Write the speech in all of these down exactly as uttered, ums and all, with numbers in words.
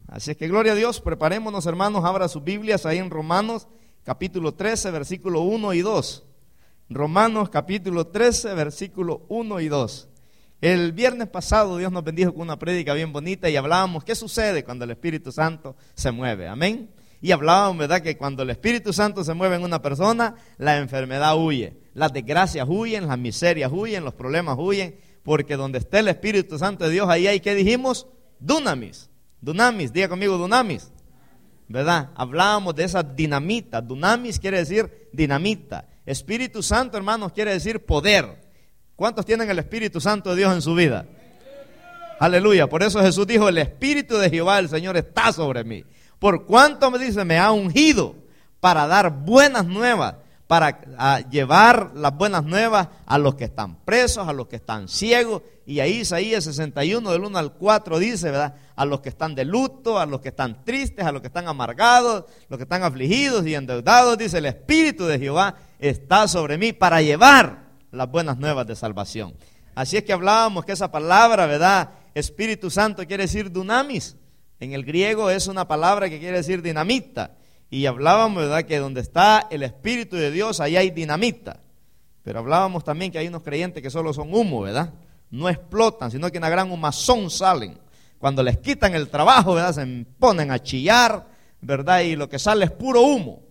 Así es que gloria a Dios, preparémonos hermanos, abra sus Biblias ahí en Romanos capítulo trece, versículo uno y dos. Romanos capítulo trece, versículo uno y dos. El viernes pasado Dios nos bendijo con una prédica bien bonita y hablábamos qué sucede cuando el Espíritu Santo se mueve, amén. Y hablábamos, ¿verdad?, que cuando el Espíritu Santo se mueve en una persona, la enfermedad huye, las desgracias huyen, las miserias huyen, los problemas huyen, porque donde esté el Espíritu Santo de Dios, ahí hay, ¿qué dijimos? Dunamis. Dunamis, diga conmigo dunamis, ¿verdad? Hablábamos de esa dinamita. Dunamis quiere decir dinamita. Espíritu Santo, hermanos, quiere decir poder. ¿Cuántos tienen el Espíritu Santo de Dios en su vida? Aleluya. Por eso Jesús dijo, el Espíritu de Jehová, el Señor, está sobre mí. Por cuanto me dice, me ha ungido para dar buenas nuevas, para a, llevar las buenas nuevas a los que están presos, a los que están ciegos. Y ahí Isaías sesenta y uno del uno al cuatro dice, ¿verdad?, a los que están de luto, a los que están tristes, a los que están amargados, los que están afligidos y endeudados, dice, el Espíritu de Jehová está sobre mí para llevar las buenas nuevas de salvación. Así es que hablábamos que esa palabra, ¿verdad?, Espíritu Santo quiere decir dunamis. En el griego es una palabra que quiere decir dinamita. Y hablábamos, ¿verdad?, que donde está el Espíritu de Dios, ahí hay dinamita. Pero hablábamos también que hay unos creyentes que solo son humo, ¿verdad? No explotan, sino que una gran humazón salen. Cuando les quitan el trabajo, ¿verdad?, se ponen a chillar, ¿verdad? Y lo que sale es puro humo.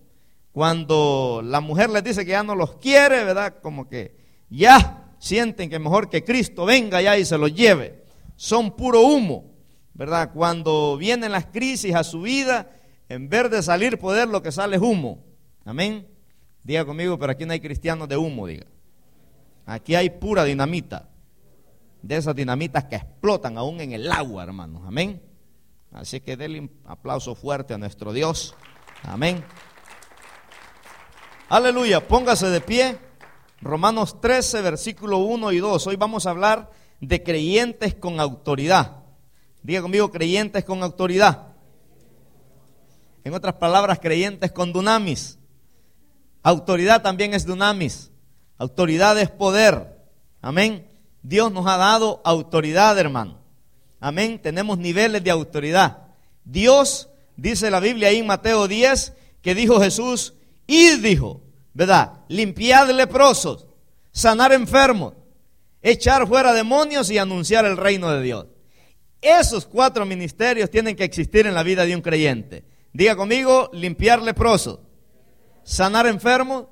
Cuando la mujer les dice que ya no los quiere, ¿verdad?, como que ya sienten que mejor que Cristo venga ya y se los lleve. Son puro humo, ¿verdad? Cuando vienen las crisis a su vida, en vez de salir poder, lo que sale es humo. Amén. Diga conmigo, pero aquí no hay cristianos de humo, diga. Aquí hay pura dinamita. De esas dinamitas que explotan aún en el agua, hermanos. Amén. Así que denle un aplauso fuerte a nuestro Dios. Amén. Aleluya. Póngase de pie. Romanos trece, versículo uno y dos. Hoy vamos a hablar de creyentes con autoridad. Diga conmigo, creyentes con autoridad. En otras palabras, creyentes con dunamis. Autoridad también es dunamis. Autoridad es poder. Amén. Dios nos ha dado autoridad, hermano. Amén. Tenemos niveles de autoridad. Dios, dice la Biblia ahí en Mateo diez, que dijo Jesús, id, dijo, ¿verdad?, limpiad leprosos, sanar enfermos, echar fuera demonios y anunciar el reino de Dios. Esos cuatro ministerios tienen que existir en la vida de un creyente. Diga conmigo, limpiar leprosos, sanar enfermos,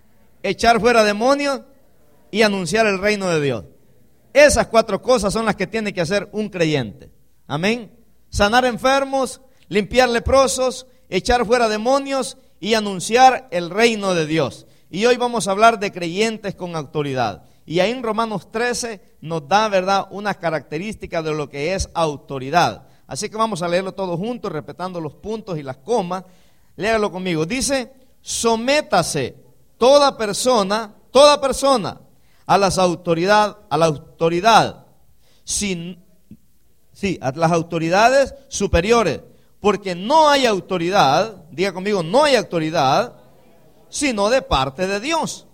echar fuera demonios y anunciar el reino de Dios. Esas cuatro cosas son las que tiene que hacer un creyente. Amén. Sanar enfermos, limpiar leprosos, echar fuera demonios y anunciar el reino de Dios. Y hoy vamos a hablar de creyentes con autoridad. Y ahí en Romanos trece nos da, ¿verdad?, unas características de lo que es autoridad. Así que vamos a leerlo todo juntos, respetando los puntos y las comas. Léalo conmigo. Dice, sométase toda persona, toda persona, a las autoridad, a la autoridad, sin, sí, a las autoridades superiores, porque no hay autoridad, diga conmigo, no hay autoridad, sino de parte de Dios.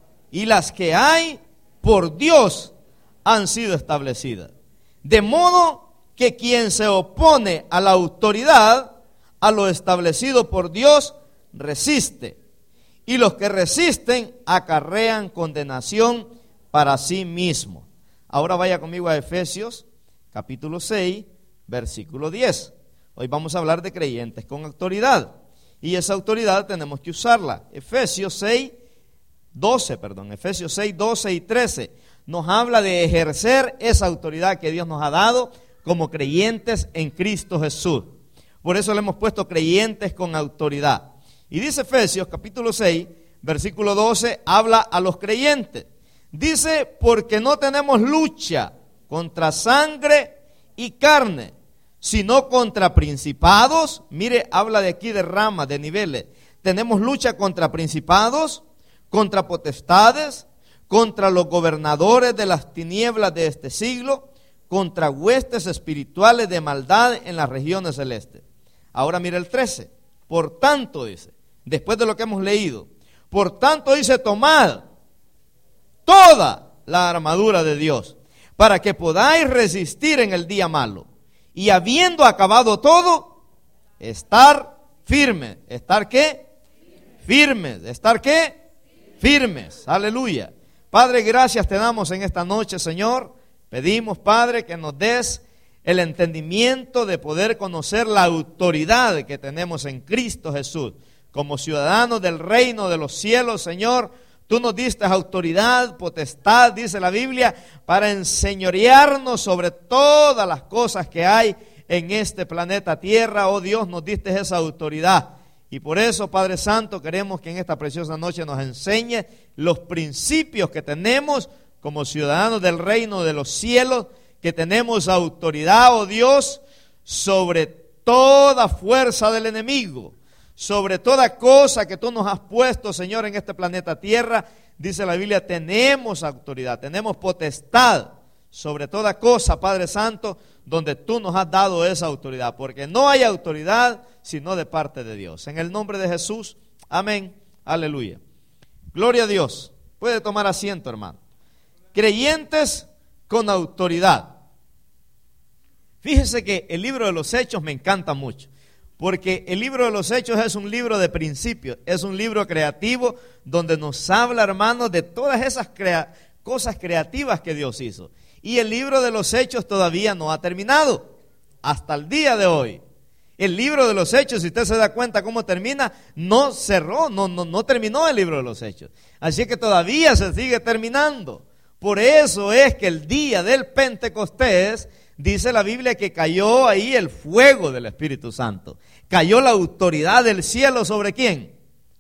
Y las que hay por Dios han sido establecidas. De modo que quien se opone a la autoridad, a lo establecido por Dios, resiste. Y los que resisten acarrean condenación para sí mismos. Ahora vaya conmigo a Efesios capítulo seis, versículo diez. Hoy vamos a hablar de creyentes con autoridad. Y esa autoridad tenemos que usarla. Efesios seis, doce, perdón, Efesios seis, doce y trece nos habla de ejercer esa autoridad que Dios nos ha dado como creyentes en Cristo Jesús. Por eso le hemos puesto creyentes con autoridad. Y dice Efesios capítulo seis, versículo doce, habla a los creyentes. Dice, porque no tenemos lucha contra sangre y carne, sino contra principados. Mire, habla de aquí de ramas, de niveles. Tenemos lucha contra principados, contra potestades, contra los gobernadores de las tinieblas de este siglo, contra huestes espirituales de maldad en las regiones celestes. Ahora mire el trece. Por tanto, dice, después de lo que hemos leído, por tanto dice, tomad toda la armadura de Dios, para que podáis resistir en el día malo. Y habiendo acabado todo, Estar firme. ¿Estar qué? Firmes. ¿Estar qué? Firmes. Aleluya. Padre, gracias te damos en esta noche, Señor. Pedimos, Padre, que nos des el entendimiento de poder conocer la autoridad que tenemos en Cristo Jesús. Como ciudadanos del reino de los cielos, Señor, tú nos diste autoridad, potestad, dice la Biblia, para enseñorearnos sobre todas las cosas que hay en este planeta Tierra. Oh Dios, nos diste esa autoridad. Y por eso, Padre Santo, queremos que en esta preciosa noche nos enseñe los principios que tenemos como ciudadanos del reino de los cielos, que tenemos autoridad, oh Dios, sobre toda fuerza del enemigo, sobre toda cosa que tú nos has puesto, Señor, en este planeta Tierra. Dice la Biblia, tenemos autoridad, tenemos potestad sobre toda cosa, Padre Santo, donde tú nos has dado esa autoridad, porque no hay autoridad sino de parte de Dios. En el nombre de Jesús, amén, aleluya. Gloria a Dios. Puede tomar asiento, hermano. Creyentes con autoridad. Fíjese que el libro de los Hechos me encanta mucho, porque el libro de los Hechos es un libro de principios, es un libro creativo donde nos habla, hermanos, de todas esas crea- cosas creativas que Dios hizo. Y el libro de los Hechos todavía no ha terminado, hasta el día de hoy. El libro de los Hechos, si usted se da cuenta cómo termina, no cerró, no, no, no terminó el libro de los Hechos. Así que todavía se sigue terminando. Por eso es que el día del Pentecostés, dice la Biblia que cayó ahí el fuego del Espíritu Santo. Cayó la autoridad del cielo, ¿sobre quién?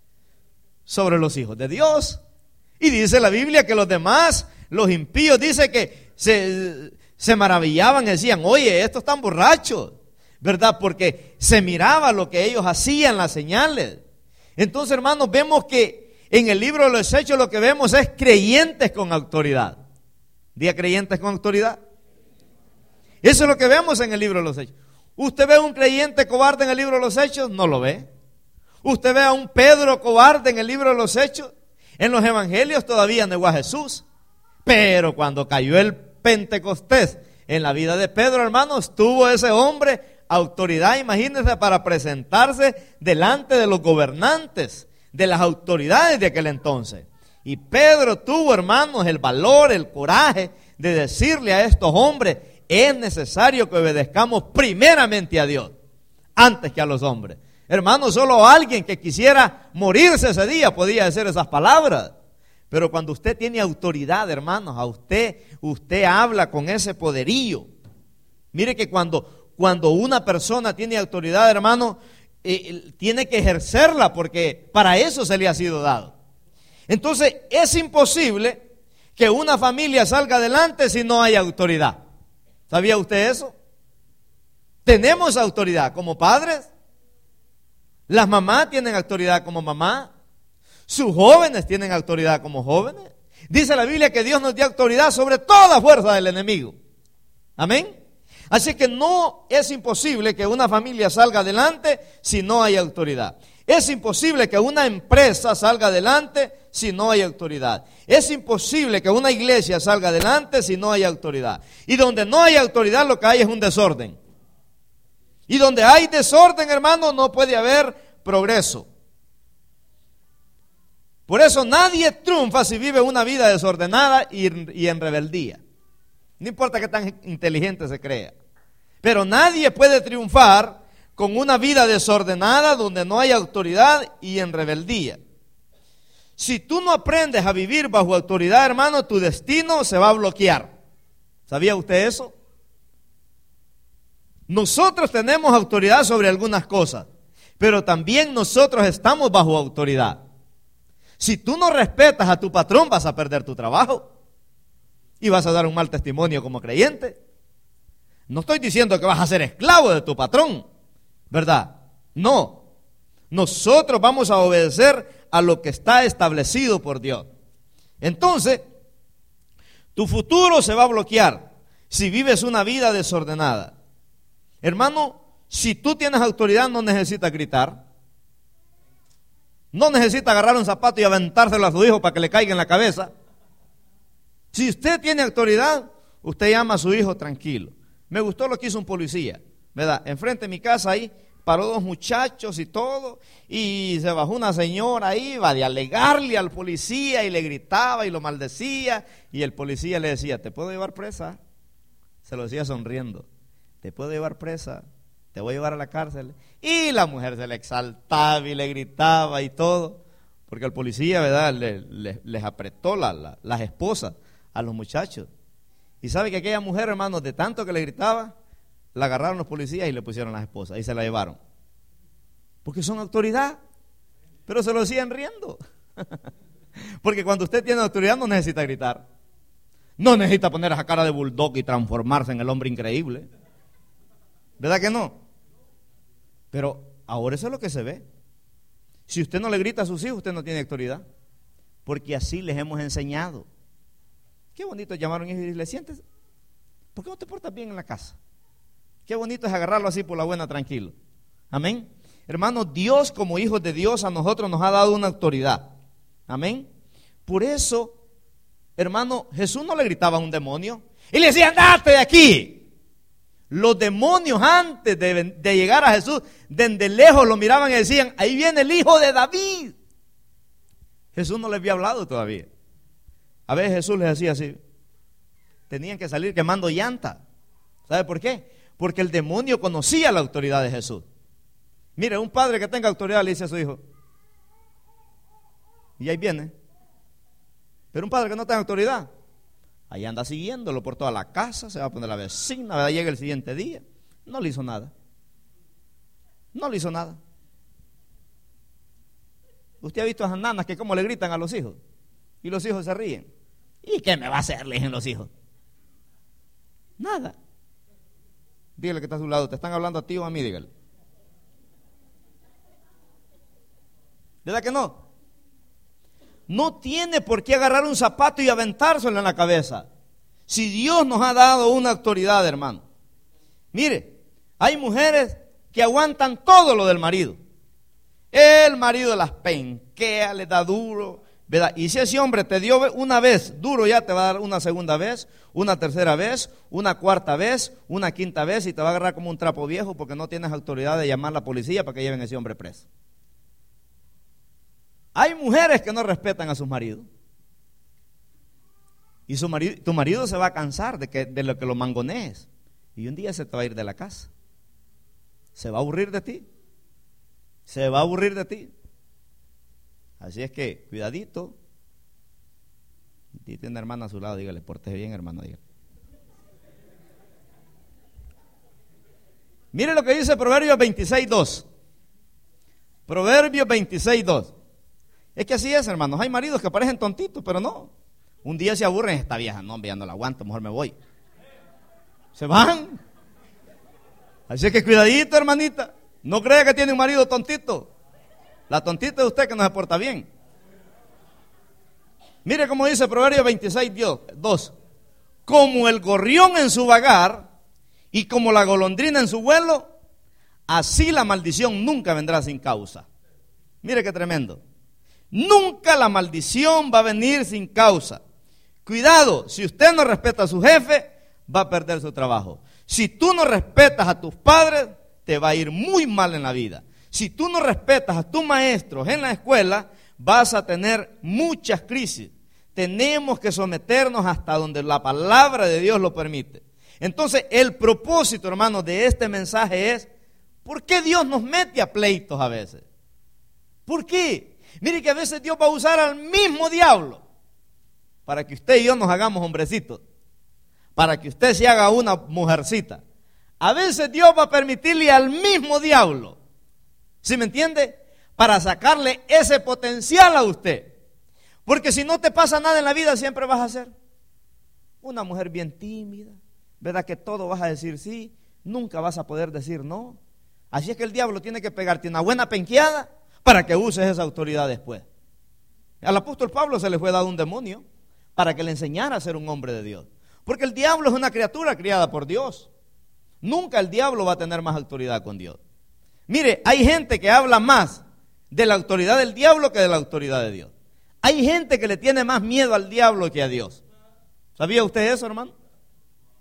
Sobre los hijos de Dios. Y dice la Biblia que los demás, los impíos, dice que se, se maravillaban, decían, oye, estos están borrachos, ¿verdad? Porque se miraba lo que ellos hacían, las señales. Entonces, hermanos, vemos que en el libro de los Hechos lo que vemos es creyentes con autoridad. Diga, creyentes con autoridad. Eso es lo que vemos en el libro de los Hechos. ¿Usted ve a un creyente cobarde en el libro de los Hechos? No lo ve. ¿Usted ve a un Pedro cobarde en el libro de los Hechos? En los evangelios todavía negó a Jesús. Pero cuando cayó el Pentecostés en la vida de Pedro, hermanos, tuvo ese hombre autoridad, imagínense, para presentarse delante de los gobernantes, de las autoridades de aquel entonces. Y Pedro tuvo, hermanos, el valor, el coraje de decirle a estos hombres, es necesario que obedezcamos primeramente a Dios, antes que a los hombres. Hermanos, solo alguien que quisiera morirse ese día podía decir esas palabras. Pero cuando usted tiene autoridad, hermanos, a usted, usted habla con ese poderío. Mire que cuando, cuando una persona tiene autoridad, hermano, eh, tiene que ejercerla, porque para eso se le ha sido dado. Entonces, es imposible que una familia salga adelante si no hay autoridad. ¿Sabía usted eso? Tenemos autoridad como padres. Las mamás tienen autoridad como mamá. Sus jóvenes tienen autoridad como jóvenes. Dice la Biblia que Dios nos dio autoridad sobre toda fuerza del enemigo. Amén. Así que no es imposible que una familia salga adelante si no hay autoridad. Es imposible que una empresa salga adelante si no hay autoridad. Es imposible que una iglesia salga adelante si no hay autoridad. Y donde no hay autoridad, lo que hay es un desorden. Y donde hay desorden, hermano, no puede haber progreso. Por eso nadie triunfa si vive una vida desordenada y, y en rebeldía. No importa qué tan inteligente se crea. Pero nadie puede triunfar con una vida desordenada donde no hay autoridad y en rebeldía. Si tú no aprendes a vivir bajo autoridad, hermano, tu destino se va a bloquear. ¿Sabía usted eso? Nosotros tenemos autoridad sobre algunas cosas, pero también nosotros estamos bajo autoridad. Si tú no respetas a tu patrón, vas a perder tu trabajo y vas a dar un mal testimonio como creyente. No estoy diciendo que vas a ser esclavo de tu patrón, ¿verdad? No. Nosotros vamos a obedecer a lo que está establecido por Dios. Entonces, tu futuro se va a bloquear si vives una vida desordenada. Hermano, si tú tienes autoridad, no necesitas gritar. No necesita agarrar un zapato y aventárselo a su hijo para que le caiga en la cabeza. Si usted tiene autoridad, usted llama a su hijo tranquilo. Me gustó lo que hizo un policía. ¿verdad? Enfrente de mi casa ahí paró dos muchachos y todo, y se bajó una señora ahí, iba de alegarle al policía y le gritaba y lo maldecía, y el policía le decía, ¿te puedo llevar presa? Se lo decía sonriendo, ¿te puedo llevar presa? Te voy a llevar a la cárcel. Y la mujer se le exaltaba y le gritaba y todo, porque el policía, ¿verdad?, le, le, les apretó la, la, las esposas a los muchachos. Y sabe que aquella mujer, hermanos, de tanto que le gritaba, la agarraron los policías y le pusieron las esposas y se la llevaron. Porque son autoridad, pero se lo siguen riendo. Porque cuando usted tiene autoridad no necesita gritar. No necesita poner esa cara de bulldog y transformarse en el hombre increíble. ¿Verdad que no? Pero ahora eso es lo que se ve. Si usted no le grita a sus hijos, usted no tiene autoridad. Porque así les hemos enseñado. Qué bonito es llamar a un hijo y decirle, siéntese. ¿Por qué no te portas bien en la casa? Qué bonito es agarrarlo así por la buena, tranquilo. Amén. Hermanos, Dios como hijos de Dios a nosotros nos ha dado una autoridad. Amén. Por eso, hermano, Jesús no le gritaba a un demonio y le decía, andate de aquí. Los demonios antes de, de llegar a Jesús, desde lejos lo miraban y decían, ahí viene el hijo de David. Jesús no les había hablado todavía. A veces Jesús les decía así, tenían que salir quemando llanta. ¿Sabe por qué? Porque el demonio conocía la autoridad de Jesús. Mire, un padre que tenga autoridad le dice a su hijo, y ahí viene. Pero un padre que no tenga autoridad, ahí anda siguiéndolo por toda la casa, se va a poner la vecina, ¿verdad? Llega el siguiente día, no le hizo nada. No le hizo nada. Usted ha visto a esas nanas que como le gritan a los hijos, y los hijos se ríen. ¿Y qué me va a hacer? Le dicen los hijos. Nada. Dígale que está a su lado, ¿te están hablando a ti o a mí? Dígale. ¿Verdad que no? No tiene por qué agarrar un zapato y aventárselo en la cabeza. Si Dios nos ha dado una autoridad, hermano. Mire, hay mujeres que aguantan todo lo del marido. El marido las penquea, le da duro, ¿verdad? Y si ese hombre te dio una vez duro, ya te va a dar una segunda vez, una tercera vez, una cuarta vez, una quinta vez, y te va a agarrar como un trapo viejo porque no tienes autoridad de llamar a la policía para que lleven a ese hombre preso. Hay mujeres que no respetan a sus maridos. Y su marido, tu marido se va a cansar de, que, de lo que lo mangonees. Y un día se te va a ir de la casa. Se va a aburrir de ti. Se va a aburrir de ti. Así es que, cuidadito. Si tiene una hermana a su lado, dígale, pórtese bien, hermano, dígale. Mire lo que dice Proverbios veintiséis dos. Proverbios veintiséis dos. Es que así es, hermanos. Hay maridos que parecen tontitos, pero no. Un día se aburren, esta vieja, no, ya no la aguanto, mejor me voy. Se van. Así es que cuidadito, hermanita. No crea que tiene un marido tontito. La tontita es usted que no se porta bien. Mire cómo dice Proverbios veintiséis dos. Como el gorrión en su vagar y como la golondrina en su vuelo, así la maldición nunca vendrá sin causa. Mire qué tremendo. Nunca la maldición va a venir sin causa. Cuidado, si usted no respeta a su jefe, va a perder su trabajo. Si tú no respetas a tus padres, te va a ir muy mal en la vida. Si tú no respetas a tus maestros en la escuela, vas a tener muchas crisis. Tenemos que someternos hasta donde la palabra de Dios lo permite. Entonces, el propósito, hermanos, de este mensaje es, ¿por qué Dios nos mete a pleitos a veces? ¿Por qué? Mire que a veces Dios va a usar al mismo diablo para que usted y yo nos hagamos hombrecitos, para que usted se haga una mujercita. A veces Dios va a permitirle al mismo diablo, ¿sí me entiende? Para sacarle ese potencial a usted. Porque si no te pasa nada en la vida, siempre vas a ser una mujer bien tímida, ¿verdad? Que todo vas a decir sí, nunca vas a poder decir no. Así es que el diablo tiene que pegarte una buena penqueada para que uses esa autoridad después. Al apóstol Pablo se le fue dado un demonio para que le enseñara a ser un hombre de Dios. Porque el diablo es una criatura criada por Dios. Nunca el diablo va a tener más autoridad con Dios. Mire, hay gente que habla más de la autoridad del diablo que de la autoridad de Dios. Hay gente que le tiene más miedo al diablo que a Dios. ¿Sabía usted eso, hermano?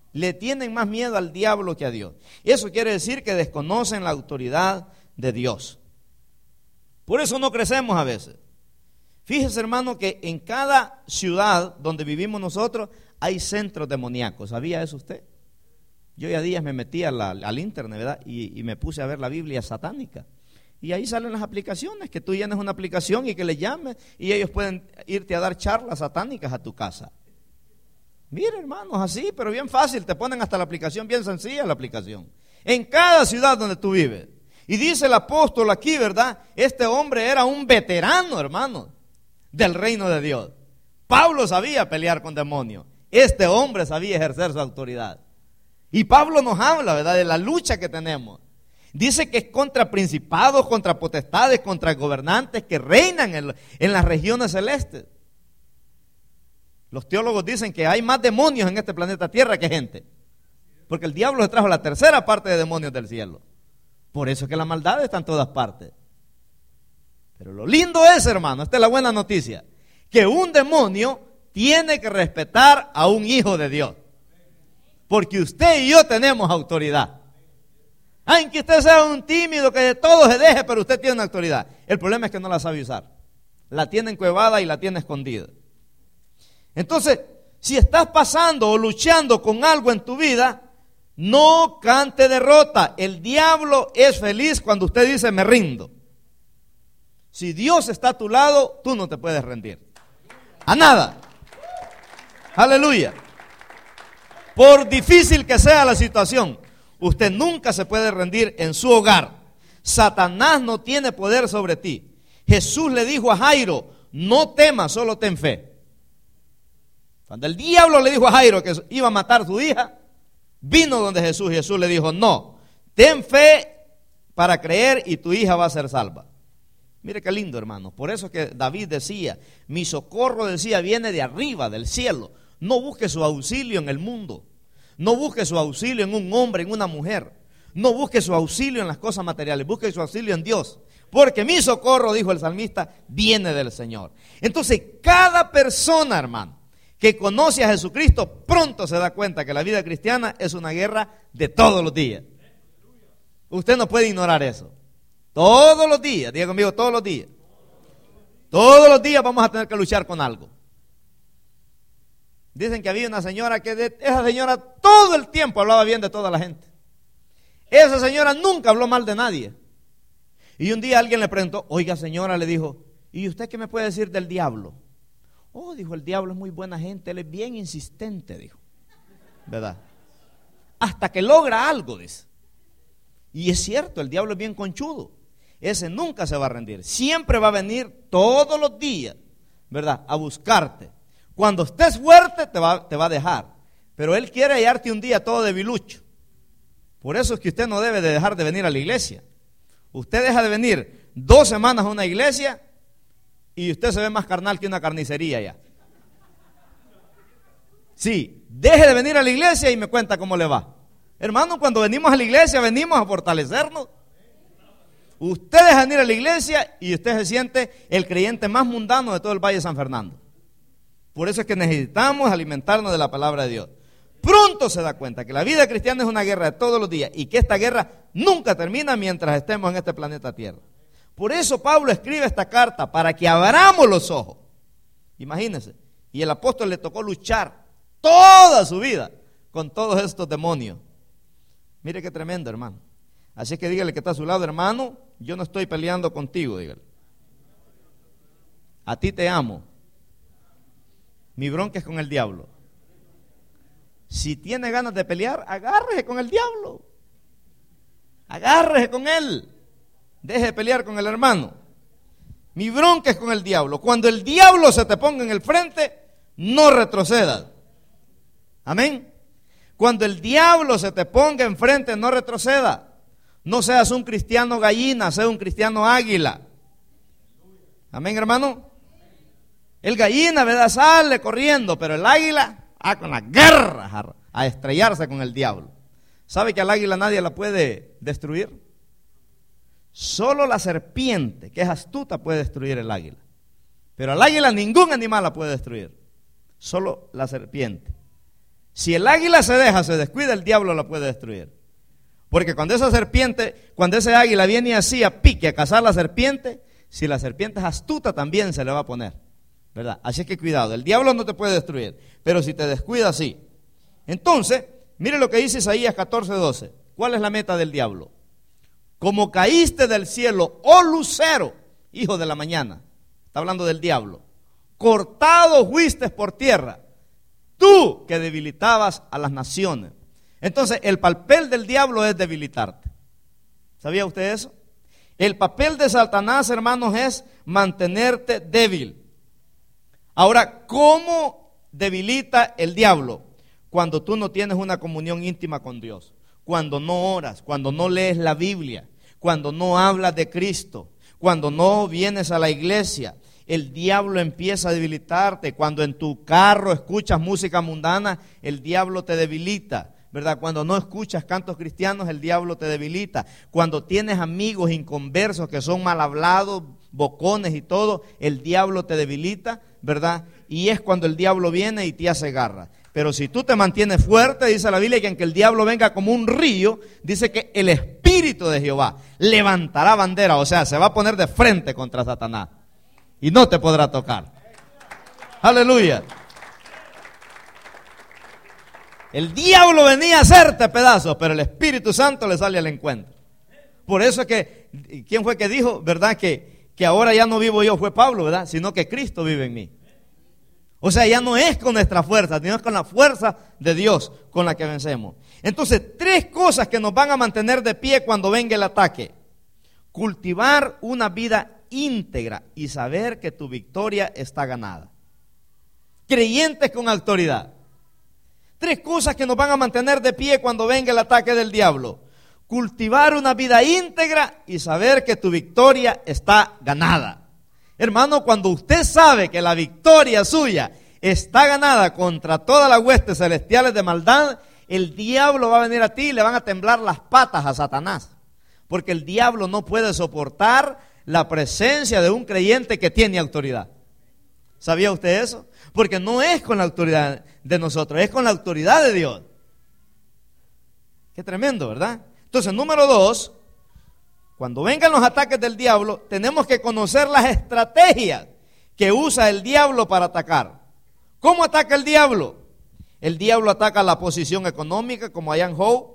Le tienen más miedo al diablo que a Dios. Eso quiere decir que desconocen la autoridad de Dios. Por eso no crecemos a veces. Fíjese, hermano, que en cada ciudad donde vivimos nosotros hay centros demoníacos. ¿Sabía eso usted? Yo ya días me metí a la, al internet, ¿verdad? Y, y me puse a ver la Biblia satánica. Y ahí salen las aplicaciones, que tú llenes una aplicación y que le llames y ellos pueden irte a dar charlas satánicas a tu casa. Mira, hermanos, así, pero bien fácil, te ponen hasta la aplicación, bien sencilla la aplicación. En cada ciudad donde tú vives. Y dice el apóstol aquí, ¿verdad? Este hombre era un veterano, hermano, del reino de Dios. Pablo sabía pelear con demonios. Este hombre sabía ejercer su autoridad. Y Pablo nos habla, ¿verdad?, de la lucha que tenemos. Dice que es contra principados, contra potestades, contra gobernantes que reinan en, en las regiones celestes. Los teólogos dicen que hay más demonios en este planeta Tierra que gente. Porque el diablo se trajo la tercera parte de demonios del cielo. Por eso es que la maldad está en todas partes. Pero lo lindo es, hermano, esta es la buena noticia, que un demonio tiene que respetar a un hijo de Dios. Porque usted y yo tenemos autoridad. Aunque usted sea un tímido que de todo se deje, pero usted tiene una autoridad. El problema es que no la sabe usar. La tiene encuevada y la tiene escondida. Entonces, si estás pasando o luchando con algo en tu vida, no cante derrota. El diablo es feliz cuando usted dice me rindo. Si Dios está a tu lado, tú no te puedes rendir. A nada. Aleluya. Por difícil que sea la situación, usted nunca se puede rendir en su hogar. Satanás no tiene poder sobre ti. Jesús le dijo a Jairo, no temas, solo ten fe. Cuando el diablo le dijo a Jairo que iba a matar a su hija, vino donde Jesús y Jesús le dijo, no, ten fe para creer y tu hija va a ser salva. Mire qué lindo, hermano. Por eso es que David decía, mi socorro, decía, viene de arriba, del cielo. No busque su auxilio en el mundo. No busque su auxilio en un hombre, en una mujer. No busque su auxilio en las cosas materiales. Busque su auxilio en Dios. Porque mi socorro, dijo el salmista, viene del Señor. Entonces, cada persona, hermano, que conoce a Jesucristo, pronto se da cuenta que la vida cristiana es una guerra de todos los días. Usted no puede ignorar eso. Todos los días, diga conmigo, todos los días. Todos los días vamos a tener que luchar con algo. Dicen que había una señora que de, esa señora todo el tiempo hablaba bien de toda la gente. Esa señora nunca habló mal de nadie. Y un día alguien le preguntó, oiga señora, le dijo, ¿y usted qué me puede decir del diablo? Oh, dijo, el diablo es muy buena gente, él es bien insistente, dijo. ¿Verdad? Hasta que logra algo, dice. Y es cierto, el diablo es bien conchudo. Ese nunca se va a rendir. Siempre va a venir todos los días, ¿verdad?, a buscarte. Cuando estés fuerte te va, te va a dejar. Pero él quiere hallarte un día todo debilucho. Por eso es que usted no debe de dejar de venir a la iglesia. Usted deja de venir dos semanas a una iglesia y usted se ve más carnal que una carnicería ya. Sí, deje de venir a la iglesia y me cuenta cómo le va. Hermano, cuando venimos a la iglesia venimos a fortalecernos. Usted deja de venir a la iglesia y usted se siente el creyente más mundano de todo el Valle de San Fernando. Por eso es que necesitamos alimentarnos de la palabra de Dios. Pronto se da cuenta que la vida cristiana es una guerra de todos los días y que esta guerra nunca termina mientras estemos en este planeta Tierra. Por eso Pablo escribe esta carta, para que abramos los ojos. Imagínense, y el apóstol le tocó luchar toda su vida con todos estos demonios. Mire qué tremendo, hermano. Así que dígale que está a su lado, hermano, yo no estoy peleando contigo, dígale. A ti te amo. Mi bronca es con el diablo. Si tiene ganas de pelear, agárrese con el diablo. Agárrese con él. Deje de pelear con el hermano. Mi bronca es con el diablo. Cuando el diablo se te ponga en el frente, no retrocedas. Amén. Cuando el diablo se te ponga enfrente, no retroceda. No seas un cristiano gallina, sea un cristiano águila. Amén, hermano. El gallina, ¿verdad?, sale corriendo, pero el águila va con las garras a, a estrellarse con el diablo. ¿Sabe que al águila nadie la puede destruir? Solo la serpiente, que es astuta, puede destruir el águila. Pero al águila ningún animal la puede destruir. Solo la serpiente. Si el águila se deja, se descuida, el diablo la puede destruir. Porque cuando esa serpiente, cuando ese águila viene así a pique a cazar la serpiente, si la serpiente es astuta también se le va a poner, ¿verdad? Así es que cuidado, el diablo no te puede destruir, pero si te descuida, sí. Entonces, mire lo que dice Isaías catorce doce. ¿Cuál es la meta del diablo? Como caíste del cielo, oh lucero, hijo de la mañana. Está hablando del diablo. Cortado fuiste por tierra, tú que debilitabas a las naciones. Entonces, el papel del diablo es debilitarte. ¿Sabía usted eso? El papel de Satanás, hermanos, es mantenerte débil. Ahora, ¿cómo debilita el diablo? Cuando tú no tienes una comunión íntima con Dios, cuando no oras, cuando no lees la Biblia, cuando no hablas de Cristo, cuando no vienes a la iglesia, el diablo empieza a debilitarte. Cuando en tu carro escuchas música mundana, el diablo te debilita, ¿verdad? Cuando no escuchas cantos cristianos, el diablo te debilita. Cuando tienes amigos inconversos que son mal hablados, bocones y todo, el diablo te debilita, ¿verdad? Y es cuando el diablo viene y te hace garra. Pero si tú te mantienes fuerte, dice la Biblia, que aunque el diablo venga como un río, dice que el Espíritu de Jehová levantará bandera, o sea, se va a poner de frente contra Satanás y no te podrá tocar. Aleluya. El diablo venía a hacerte pedazos, pero el Espíritu Santo le sale al encuentro. Por eso es que, ¿quién fue que dijo, verdad? Que, que ahora ya no vivo yo, fue Pablo, ¿verdad? Sino que Cristo vive en mí. O sea, ya no es con nuestra fuerza, sino es con la fuerza de Dios con la que vencemos. Entonces, tres cosas que nos van a mantener de pie cuando venga el ataque. Cultivar una vida íntegra y saber que tu victoria está ganada. Creyentes con autoridad. Tres cosas que nos van a mantener de pie cuando venga el ataque del diablo. Cultivar una vida íntegra y saber que tu victoria está ganada. Hermano, cuando usted sabe que la victoria suya está ganada contra todas las huestes celestiales de maldad, el diablo va a venir a ti y le van a temblar las patas a Satanás. Porque el diablo no puede soportar la presencia de un creyente que tiene autoridad. ¿Sabía usted eso? Porque no es con la autoridad de nosotros, es con la autoridad de Dios. Qué tremendo, ¿verdad? Entonces, número dos, cuando vengan los ataques del diablo, tenemos que conocer las estrategias que usa el diablo para atacar. ¿Cómo ataca el diablo? El diablo ataca la posición económica, como allá en Job.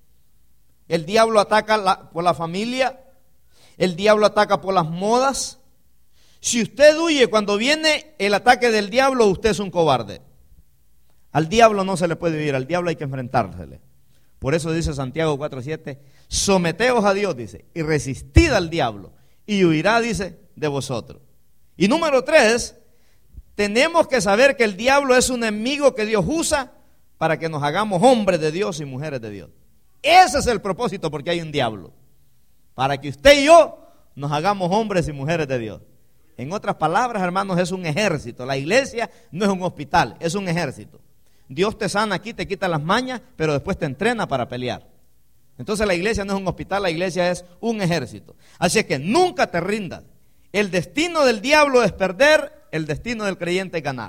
El diablo ataca la, por la familia. El diablo ataca por las modas. Si usted huye cuando viene el ataque del diablo, usted es un cobarde. Al diablo no se le puede vivir, al diablo hay que enfrentársele. Por eso dice Santiago cuatro siete, someteos a Dios, dice, y resistid al diablo, y huirá, dice, de vosotros. Y número tres, tenemos que saber que el diablo es un enemigo que Dios usa para que nos hagamos hombres de Dios y mujeres de Dios. Ese es el propósito, porque hay un diablo. Para que usted y yo nos hagamos hombres y mujeres de Dios. En otras palabras, hermanos, es un ejército. La iglesia no es un hospital, es un ejército. Dios te sana aquí, te quita las mañas, pero después te entrena para pelear. Entonces la iglesia no es un hospital, la iglesia es un ejército. Así es que nunca te rindas. El destino del diablo es perder, el destino del creyente es ganar.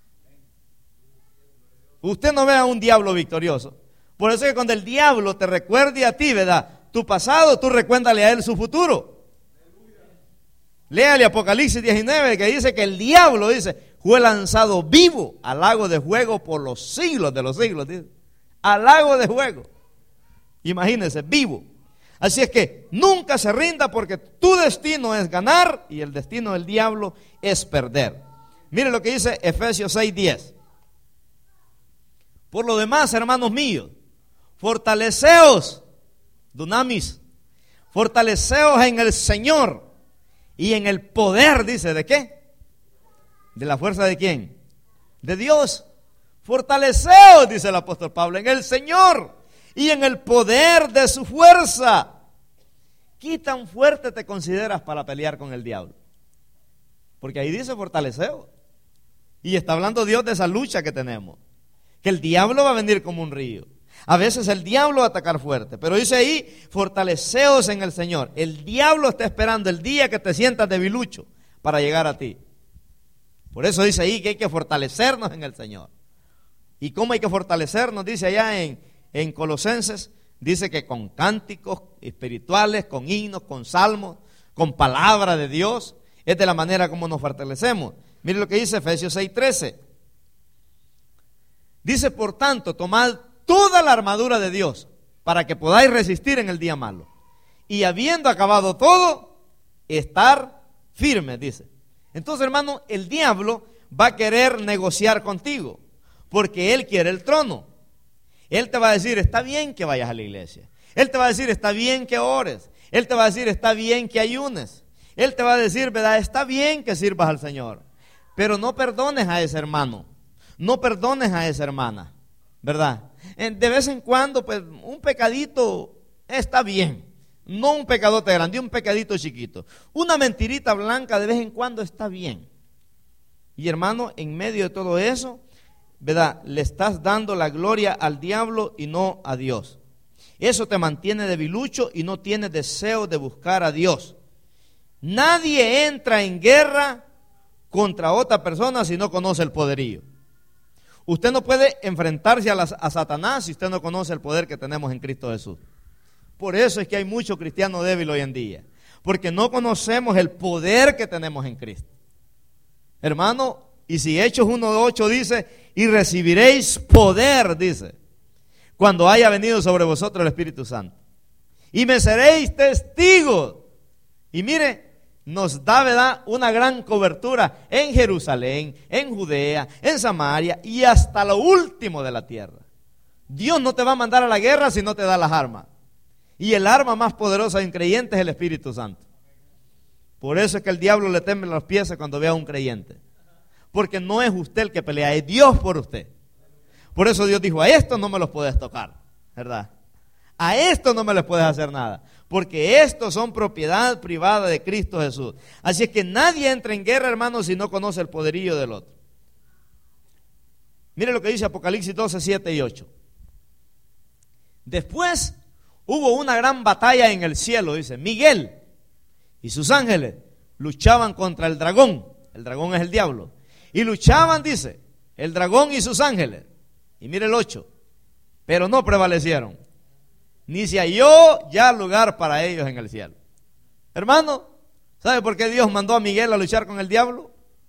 Usted no ve a un diablo victorioso. Por eso es que cuando el diablo te recuerde a ti, ¿verdad?, tu pasado, tú recuérdale a él su futuro. Léale Apocalipsis diecinueve, que dice que el diablo, dice, fue lanzado vivo al lago de fuego por los siglos de los siglos, dice. Al lago de fuego. Imagínense, vivo. Así es que nunca se rinda, porque tu destino es ganar y el destino del diablo es perder. Mire lo que dice Efesios seis diez. Por lo demás, hermanos míos, fortaleceos, dunamis, fortaleceos en el Señor y en el poder, dice, ¿de qué? ¿De la fuerza de quién? De Dios. Fortaleceos, dice el apóstol Pablo, en el Señor y en el poder de su fuerza. ¿Qué tan fuerte te consideras para pelear con el diablo? Porque ahí dice fortaleceos. Y está hablando Dios de esa lucha que tenemos. Que el diablo va a venir como un río. A veces el diablo va a atacar fuerte, pero dice ahí, fortaleceos en el Señor. El diablo está esperando el día que te sientas debilucho para llegar a ti. Por eso dice ahí que hay que fortalecernos en el Señor ¿Y cómo hay que fortalecernos? Dice allá en, en Colosenses, dice que con cánticos espirituales, con himnos, con salmos, con palabra de Dios, es de la manera como nos fortalecemos. Mire lo que dice Efesios seis trece. Dice, por tanto, tomad toda la armadura de Dios para que podáis resistir en el día malo. Y habiendo acabado todo, estar firmes, dice. Entonces, hermano, el diablo va a querer negociar contigo, porque él quiere el trono. Él te va a decir, está bien que vayas a la iglesia. Él te va a decir, está bien que ores. Él te va a decir, está bien que ayunes. Él te va a decir, ¿verdad? Está bien que sirvas al Señor. Pero no perdones a ese hermano. No perdones a esa hermana, ¿verdad? De vez en cuando, pues, un pecadito está bien. No un pecadote grande, un pecadito chiquito. Una mentirita blanca de vez en cuando está bien. Y hermano, en medio de todo eso, ¿verdad? Le estás dando la gloria al diablo y no a Dios. Eso te mantiene debilucho y no tienes deseo de buscar a Dios. Nadie entra en guerra contra otra persona si no conoce el poderío. Usted no puede enfrentarse a, la, a Satanás si usted no conoce el poder que tenemos en Cristo Jesús. Por eso es que hay mucho cristiano débil hoy en día, porque no conocemos el poder que tenemos en Cristo. Hermano, y si Hechos uno ocho dice, y recibiréis poder, dice, cuando haya venido sobre vosotros el Espíritu Santo. Y me seréis testigos. Y mire, nos da, ¿verdad?, una gran cobertura en Jerusalén, en Judea, en Samaria y hasta lo último de la tierra. Dios no te va a mandar a la guerra si no te da las armas. Y el arma más poderosa de un creyente es el Espíritu Santo. Por eso es que el diablo le teme los pies cuando ve a un creyente. Porque no es usted el que pelea, es Dios por usted. Por eso Dios dijo, a esto no me los puedes tocar, ¿verdad? A esto no me les puedes hacer nada, porque estos son propiedad privada de Cristo Jesús. Así es que nadie entra en guerra, hermano, si no conoce el poderío del otro. Mire lo que dice Apocalipsis doce, siete y ocho. Después hubo una gran batalla en el cielo, dice, Miguel y sus ángeles luchaban contra el dragón. El dragón es el diablo. Y luchaban, dice, el dragón y sus ángeles. Y mire el ocho. Pero no prevalecieron, ni se halló ya lugar para ellos en el cielo. Hermano, ¿sabe por qué Dios mandó a Miguel a luchar con el diablo?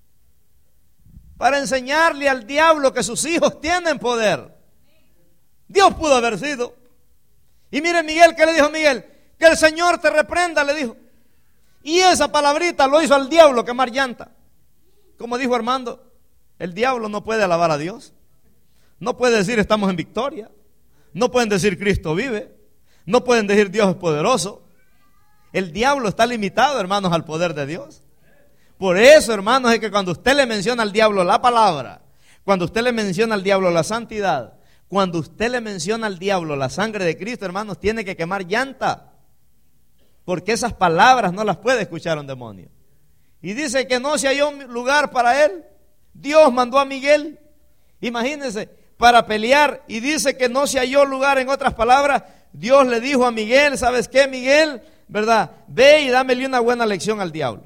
Para enseñarle al diablo que sus hijos tienen poder. Dios pudo haber sido. Y mire Miguel, ¿qué le dijo Miguel? Que el Señor te reprenda, le dijo. Y esa palabrita lo hizo al diablo quemar llanta. Como dijo Armando, el diablo no puede alabar a Dios. No puede decir estamos en victoria. No pueden decir Cristo vive. No pueden decir Dios es poderoso. El diablo está limitado, hermanos, al poder de Dios. Por eso, hermanos, es que cuando usted le menciona al diablo la palabra, cuando usted le menciona al diablo la santidad, cuando usted le menciona al diablo la sangre de Cristo, hermanos, tiene que quemar llanta. Porque esas palabras no las puede escuchar un demonio. Y dice que no se halló lugar para él. Dios mandó a Miguel, imagínense, para pelear. Y dice que no se halló lugar, en otras palabras, Dios le dijo a Miguel, ¿sabes qué, Miguel? ¿Verdad? Ve y dámele una buena lección al diablo.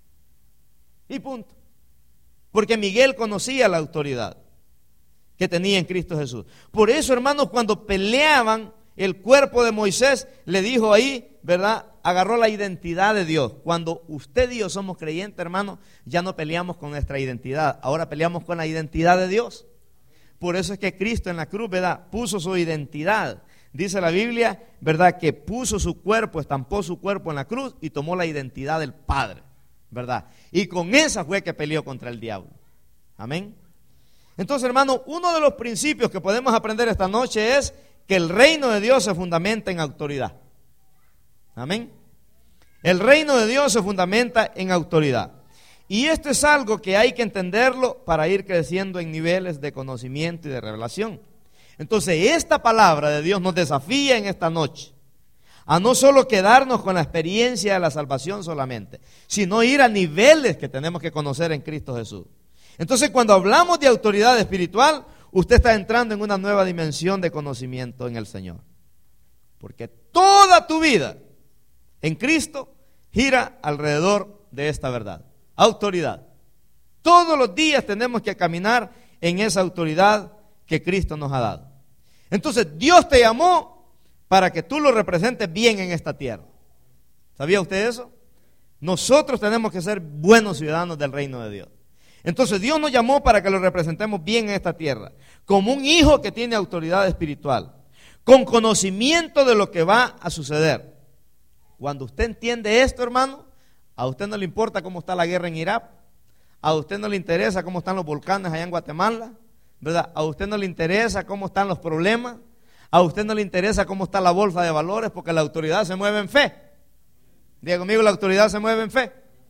Y punto. Porque Miguel conocía la autoridad que tenía en Cristo Jesús. Por eso, hermanos, cuando peleaban, el cuerpo de Moisés le dijo ahí, ¿verdad? Agarró la identidad de Dios. Cuando usted y yo somos creyentes, hermano, ya no peleamos con nuestra identidad, ahora peleamos con la identidad de Dios. Por eso es que Cristo en la cruz, ¿verdad?, puso su identidad. Dice la Biblia, ¿verdad?, que puso su cuerpo, estampó su cuerpo en la cruz y tomó la identidad del Padre, ¿verdad? Y con esa fue que peleó contra el diablo. Amén. Entonces, hermano, uno de los principios que podemos aprender esta noche es que el reino de Dios se fundamenta en autoridad. Amén. El reino de Dios se fundamenta en autoridad. Y esto es algo que hay que entenderlo para ir creciendo en niveles de conocimiento y de revelación. Entonces, esta palabra de Dios nos desafía en esta noche a no solo quedarnos con la experiencia de la salvación solamente, sino ir a niveles que tenemos que conocer en Cristo Jesús. Entonces, cuando hablamos de autoridad espiritual, usted está entrando en una nueva dimensión de conocimiento en el Señor. Porque toda tu vida en Cristo gira alrededor de esta verdad. Autoridad. Todos los días tenemos que caminar en esa autoridad que Cristo nos ha dado. Entonces Dios te llamó para que tú lo representes bien en esta tierra. ¿Sabía usted eso? Nosotros tenemos que ser buenos ciudadanos del reino de Dios. Entonces Dios nos llamó para que lo representemos bien en esta tierra, como un hijo que tiene autoridad espiritual, con conocimiento de lo que va a suceder. Cuando usted entiende esto, hermano, a usted no le importa cómo está la guerra en Irak, a usted no le interesa cómo están los volcanes allá en Guatemala, ¿verdad? A usted no le interesa cómo están los problemas, a usted no le interesa cómo está la bolsa de valores, porque la autoridad se mueve en fe. Diga conmigo, la autoridad se mueve en fe.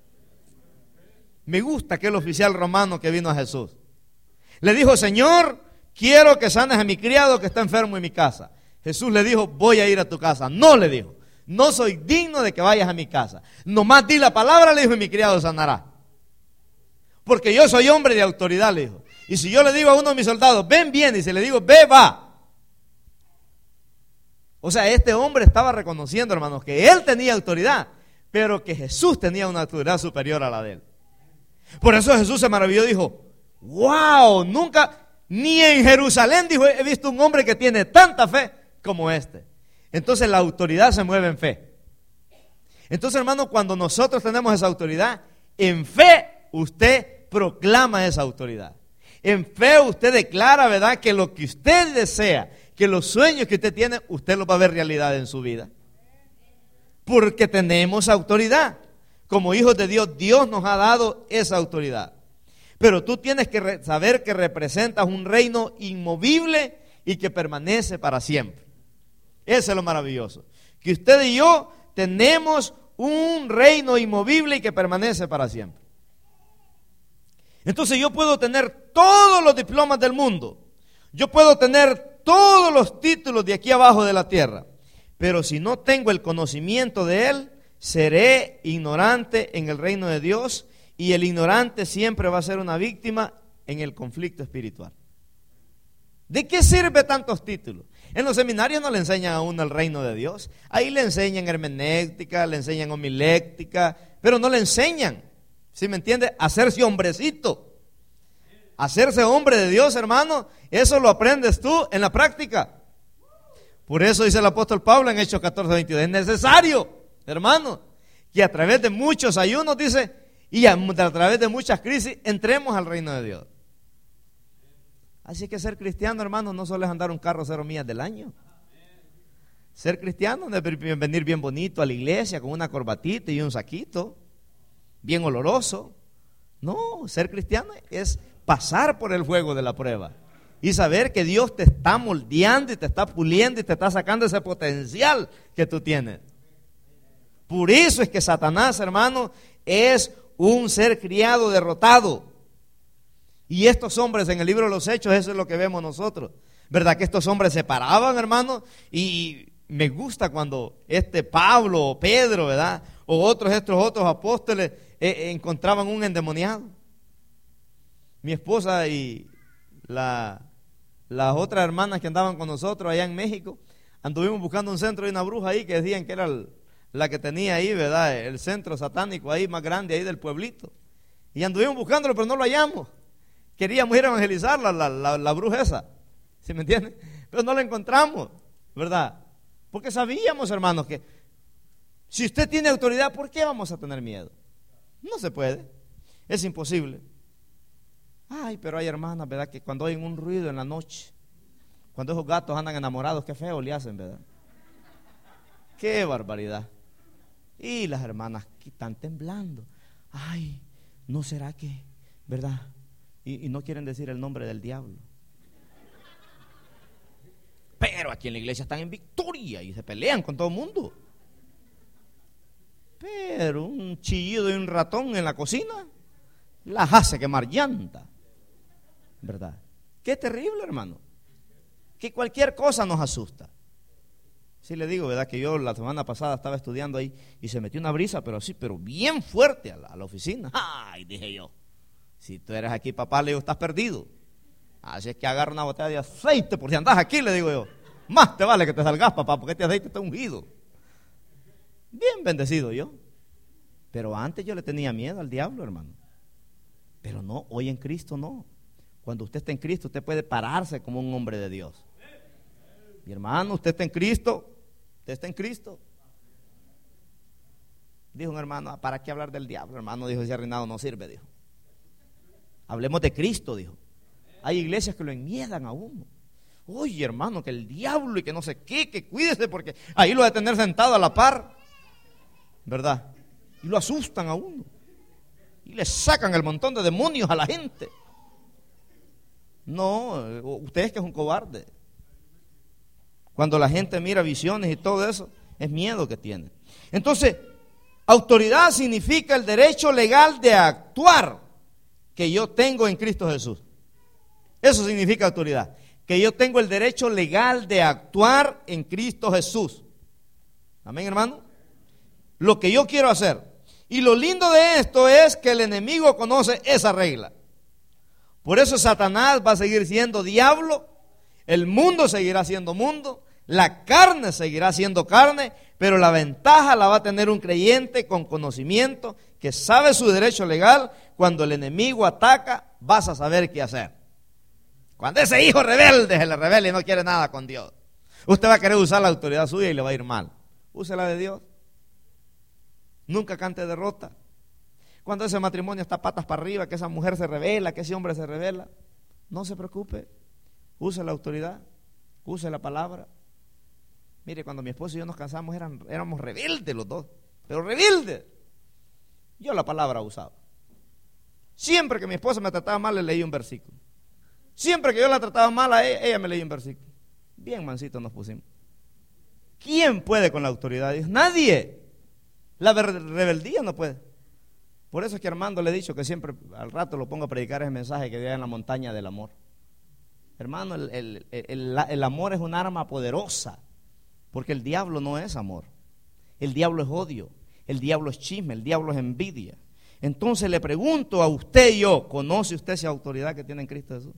Me gusta aquel oficial romano que vino a Jesús. Le dijo: Señor, quiero que sanes a mi criado que está enfermo en mi casa. Jesús le dijo: voy a ir a tu casa. No, le dijo, no soy digno de que vayas a mi casa. Nomás di la palabra, le dijo, y mi criado sanará. Porque yo soy hombre de autoridad, le dijo. Y si yo le digo a uno de mis soldados, ven, bien, y si le digo, ve, va. O sea, este hombre estaba reconociendo, hermanos, que él tenía autoridad, pero que Jesús tenía una autoridad superior a la de él. Por eso Jesús se maravilló y dijo: wow, nunca, ni en Jerusalén, dijo, he visto un hombre que tiene tanta fe como este. Entonces la autoridad se mueve en fe. Entonces, hermano, cuando nosotros tenemos esa autoridad, en fe usted proclama esa autoridad. En fe usted declara, ¿verdad?, que lo que usted desea, que los sueños que usted tiene, usted los va a ver realidad en su vida. Porque tenemos autoridad. Como hijos de Dios, Dios nos ha dado esa autoridad. Pero tú tienes que re- saber que representas un reino inmovible y que permanece para siempre. Eso es lo maravilloso. Que usted y yo tenemos un reino inmovible y que permanece para siempre. Entonces yo puedo tener todos los diplomas del mundo. Yo puedo tener todos los títulos de aquí abajo de la tierra. Pero si no tengo el conocimiento de Él, seré ignorante en el reino de Dios, y el ignorante siempre va a ser una víctima en el conflicto espiritual. ¿De qué sirve tantos títulos? En los seminarios no le enseñan a uno el reino de Dios. Ahí le enseñan hermenéutica, le enseñan homilética, pero no le enseñan, ¿sí me entiende?, a hacerse hombrecito. Hacerse hombre de Dios, hermano, eso lo aprendes tú en la práctica. Por eso dice el apóstol Pablo en Hechos catorce veintidós, es necesario, hermano, que a través de muchos ayunos, dice, y a, a través de muchas crisis, entremos al reino de Dios. Así que ser cristiano, hermano, no solo es andar un carro cero millas del año. Ser cristiano no es venir bien bonito a la iglesia con una corbatita y un saquito, bien oloroso. No, ser cristiano es pasar por el fuego de la prueba y saber que Dios te está moldeando y te está puliendo y te está sacando ese potencial que tú tienes. Por eso es que Satanás, hermano, es un ser criado derrotado. Y estos hombres en el libro de los Hechos, eso es lo que vemos nosotros, ¿verdad? Que estos hombres se paraban, hermano, y me gusta cuando este Pablo o Pedro, ¿verdad?, o otros estos otros apóstoles eh, encontraban un endemoniado. Mi esposa y la, las otras hermanas que andaban con nosotros allá en México, anduvimos buscando un centro de una bruja ahí que decían que era el, la que tenía ahí, ¿verdad?, el centro satánico ahí más grande ahí del pueblito. Y anduvimos buscándolo, pero no lo hallamos. Queríamos ir a evangelizar la, la, la, la bruja esa, ¿sí me entienden? Pero no la encontramos, ¿verdad? Porque sabíamos, hermanos, que si usted tiene autoridad, ¿por qué vamos a tener miedo? No se puede, es imposible. Ay, pero hay hermanas, ¿verdad?, que cuando oyen un ruido en la noche, cuando esos gatos andan enamorados, qué feo le hacen, ¿verdad? Qué barbaridad. Y las hermanas que están temblando. Ay, ¿no será que, verdad? Y, y no quieren decir el nombre del diablo. Pero aquí en la iglesia están en victoria y se pelean con todo el mundo. Pero un chillido de un ratón en la cocina las hace quemar llanta, ¿verdad? Qué terrible, hermano, que cualquier cosa nos asusta. Sí le digo, ¿verdad?, que yo la semana pasada estaba estudiando ahí y se metió una brisa, pero así, pero bien fuerte a la, a la oficina. Ay, dije yo, si tú eres aquí, papá, le digo, estás perdido. Así es que agarra una botella de aceite por si andas aquí, le digo yo. Más te vale que te salgas, papá, porque este aceite está ungido. Bien bendecido yo. Pero antes yo le tenía miedo al diablo, hermano. Pero no, hoy en Cristo no. Cuando usted está en Cristo, usted puede pararse como un hombre de Dios. Mi hermano, usted está en Cristo, usted está en Cristo. Dijo un hermano, ¿para qué hablar del diablo? Hermano, dijo, ese reinado no sirve, dijo. Hablemos de Cristo, dijo. Hay iglesias que lo enmiedan a uno. Oye, hermano, que el diablo y que no sé qué, que cuídese porque ahí lo va a tener sentado a la par, ¿verdad? Y lo asustan a uno. Y le sacan el montón de demonios a la gente. No, usted es que es un cobarde. Cuando la gente mira visiones y todo eso, es miedo que tiene. Entonces, autoridad significa el derecho legal de actuar que yo tengo en Cristo Jesús. Eso significa autoridad. Que yo tengo el derecho legal de actuar en Cristo Jesús. Amén, hermano. Lo que yo quiero hacer. Y lo lindo de esto es que el enemigo conoce esa regla. Por eso Satanás va a seguir siendo diablo, el mundo seguirá siendo mundo, la carne seguirá siendo carne, pero la ventaja la va a tener un creyente con conocimiento que sabe su derecho legal. Cuando el enemigo ataca, vas a saber qué hacer. Cuando ese hijo rebelde se le rebelde y no quiere nada con Dios, usted va a querer usar la autoridad suya y le va a ir mal. Úsela de Dios. Nunca cante derrota. Cuando ese matrimonio está patas para arriba, que esa mujer se revela, que ese hombre se revela, no se preocupe. Use la autoridad, use la palabra. Mire, cuando mi esposo y yo nos casamos eran, éramos rebeldes los dos, pero rebeldes. Yo la palabra usaba. Siempre que mi esposa me trataba mal, le leí un versículo. Siempre que yo la trataba mal a ella, ella me leía un versículo. Bien mansito nos pusimos. ¿Quién puede con la autoridad de Dios? Nadie. La rebeldía no puede. Por eso es que Armando le he dicho que siempre al rato lo pongo a predicar ese mensaje que viene en la montaña del amor. Hermano, el, el, el, el amor es un arma poderosa, porque el diablo no es amor. El diablo es odio, el diablo es chisme, el diablo es envidia. Entonces le pregunto a usted y yo, ¿conoce usted esa autoridad que tiene en Cristo Jesús?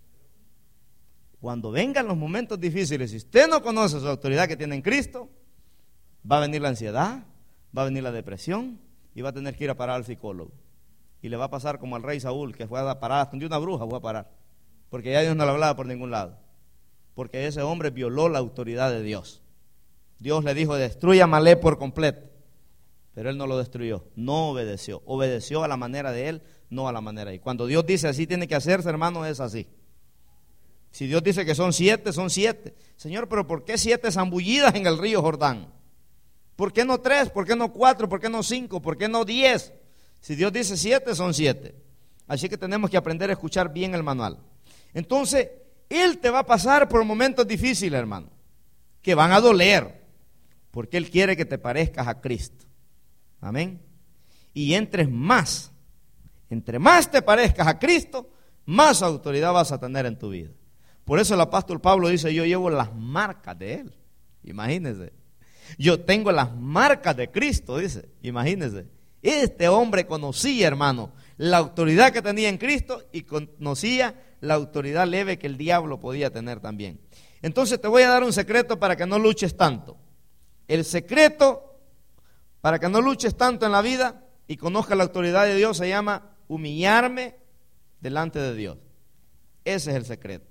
Cuando vengan los momentos difíciles, si usted no conoce su autoridad que tiene en Cristo, va a venir la ansiedad, va a venir la depresión y va a tener que ir a parar al psicólogo. Y le va a pasar como al rey Saúl, que fue a parar hasta donde una bruja, fue a parar. Porque ya Dios no le hablaba por ningún lado. Porque ese hombre violó la autoridad de Dios. Dios le dijo, destruya a Amalé por completo. Pero él no lo destruyó, no obedeció. Obedeció a la manera de él, no a la manera de él. Cuando Dios dice así tiene que hacerse, hermano, es así. Si Dios dice que son siete, son siete. Señor, pero ¿por qué siete zambullidas en el río Jordán? ¿Por qué no tres? ¿Por qué no cuatro? ¿Por qué no cinco? ¿Por qué no diez? Si Dios dice siete, son siete. Así que tenemos que aprender a escuchar bien el manual. Entonces, Él te va a pasar por momentos difíciles, hermano, que van a doler, porque Él quiere que te parezcas a Cristo. Amén. Y entres más, entre más te parezcas a Cristo, más autoridad vas a tener en tu vida. Por eso el apóstol Pablo dice, yo llevo las marcas de Él. Imagínense. Yo tengo las marcas de Cristo, dice. Imagínense. Este hombre conocía, hermano, la autoridad que tenía en Cristo y conocía la autoridad leve que el diablo podía tener también. Entonces te voy a dar un secreto para que no luches tanto. El secreto para que no luches tanto en la vida y conozcas la autoridad de Dios se llama humillarme delante de Dios. Ese es el secreto.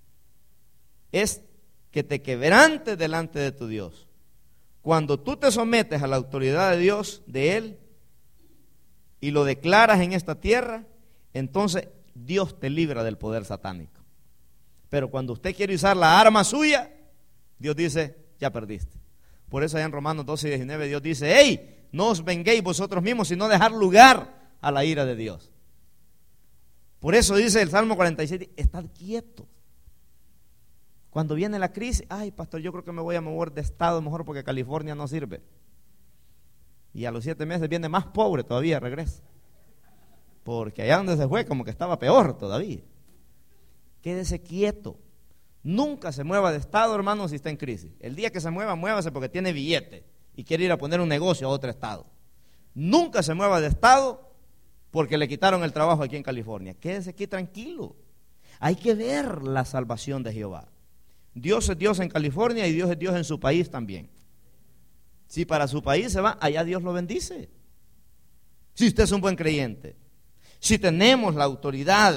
Es que te quebrantes delante de tu Dios. Cuando tú te sometes a la autoridad de Dios, de Él, y lo declaras en esta tierra, entonces Dios te libra del poder satánico. Pero cuando usted quiere usar la arma suya, Dios dice, ya perdiste. Por eso allá en Romanos doce y diecinueve Dios dice, hey, no os venguéis vosotros mismos, sino dejar lugar a la ira de Dios. Por eso dice el Salmo cuarenta y siete, estad quietos. Cuando viene la crisis, ay pastor, yo creo que me voy a mover de estado mejor porque California no sirve. Y a los siete meses viene más pobre todavía, regresa. Porque allá donde se fue como que estaba peor todavía. Quédese quieto. Nunca se mueva de estado, hermano, si está en crisis. El día que se mueva, muévase porque tiene billete y quiere ir a poner un negocio a otro estado. Nunca se mueva de estado porque le quitaron el trabajo aquí en California. Quédese aquí tranquilo. Hay que ver la salvación de Jehová. Dios es Dios en California y Dios es Dios en su país también. Si para su país se va, allá Dios lo bendice. Si usted es un buen creyente, si tenemos la autoridad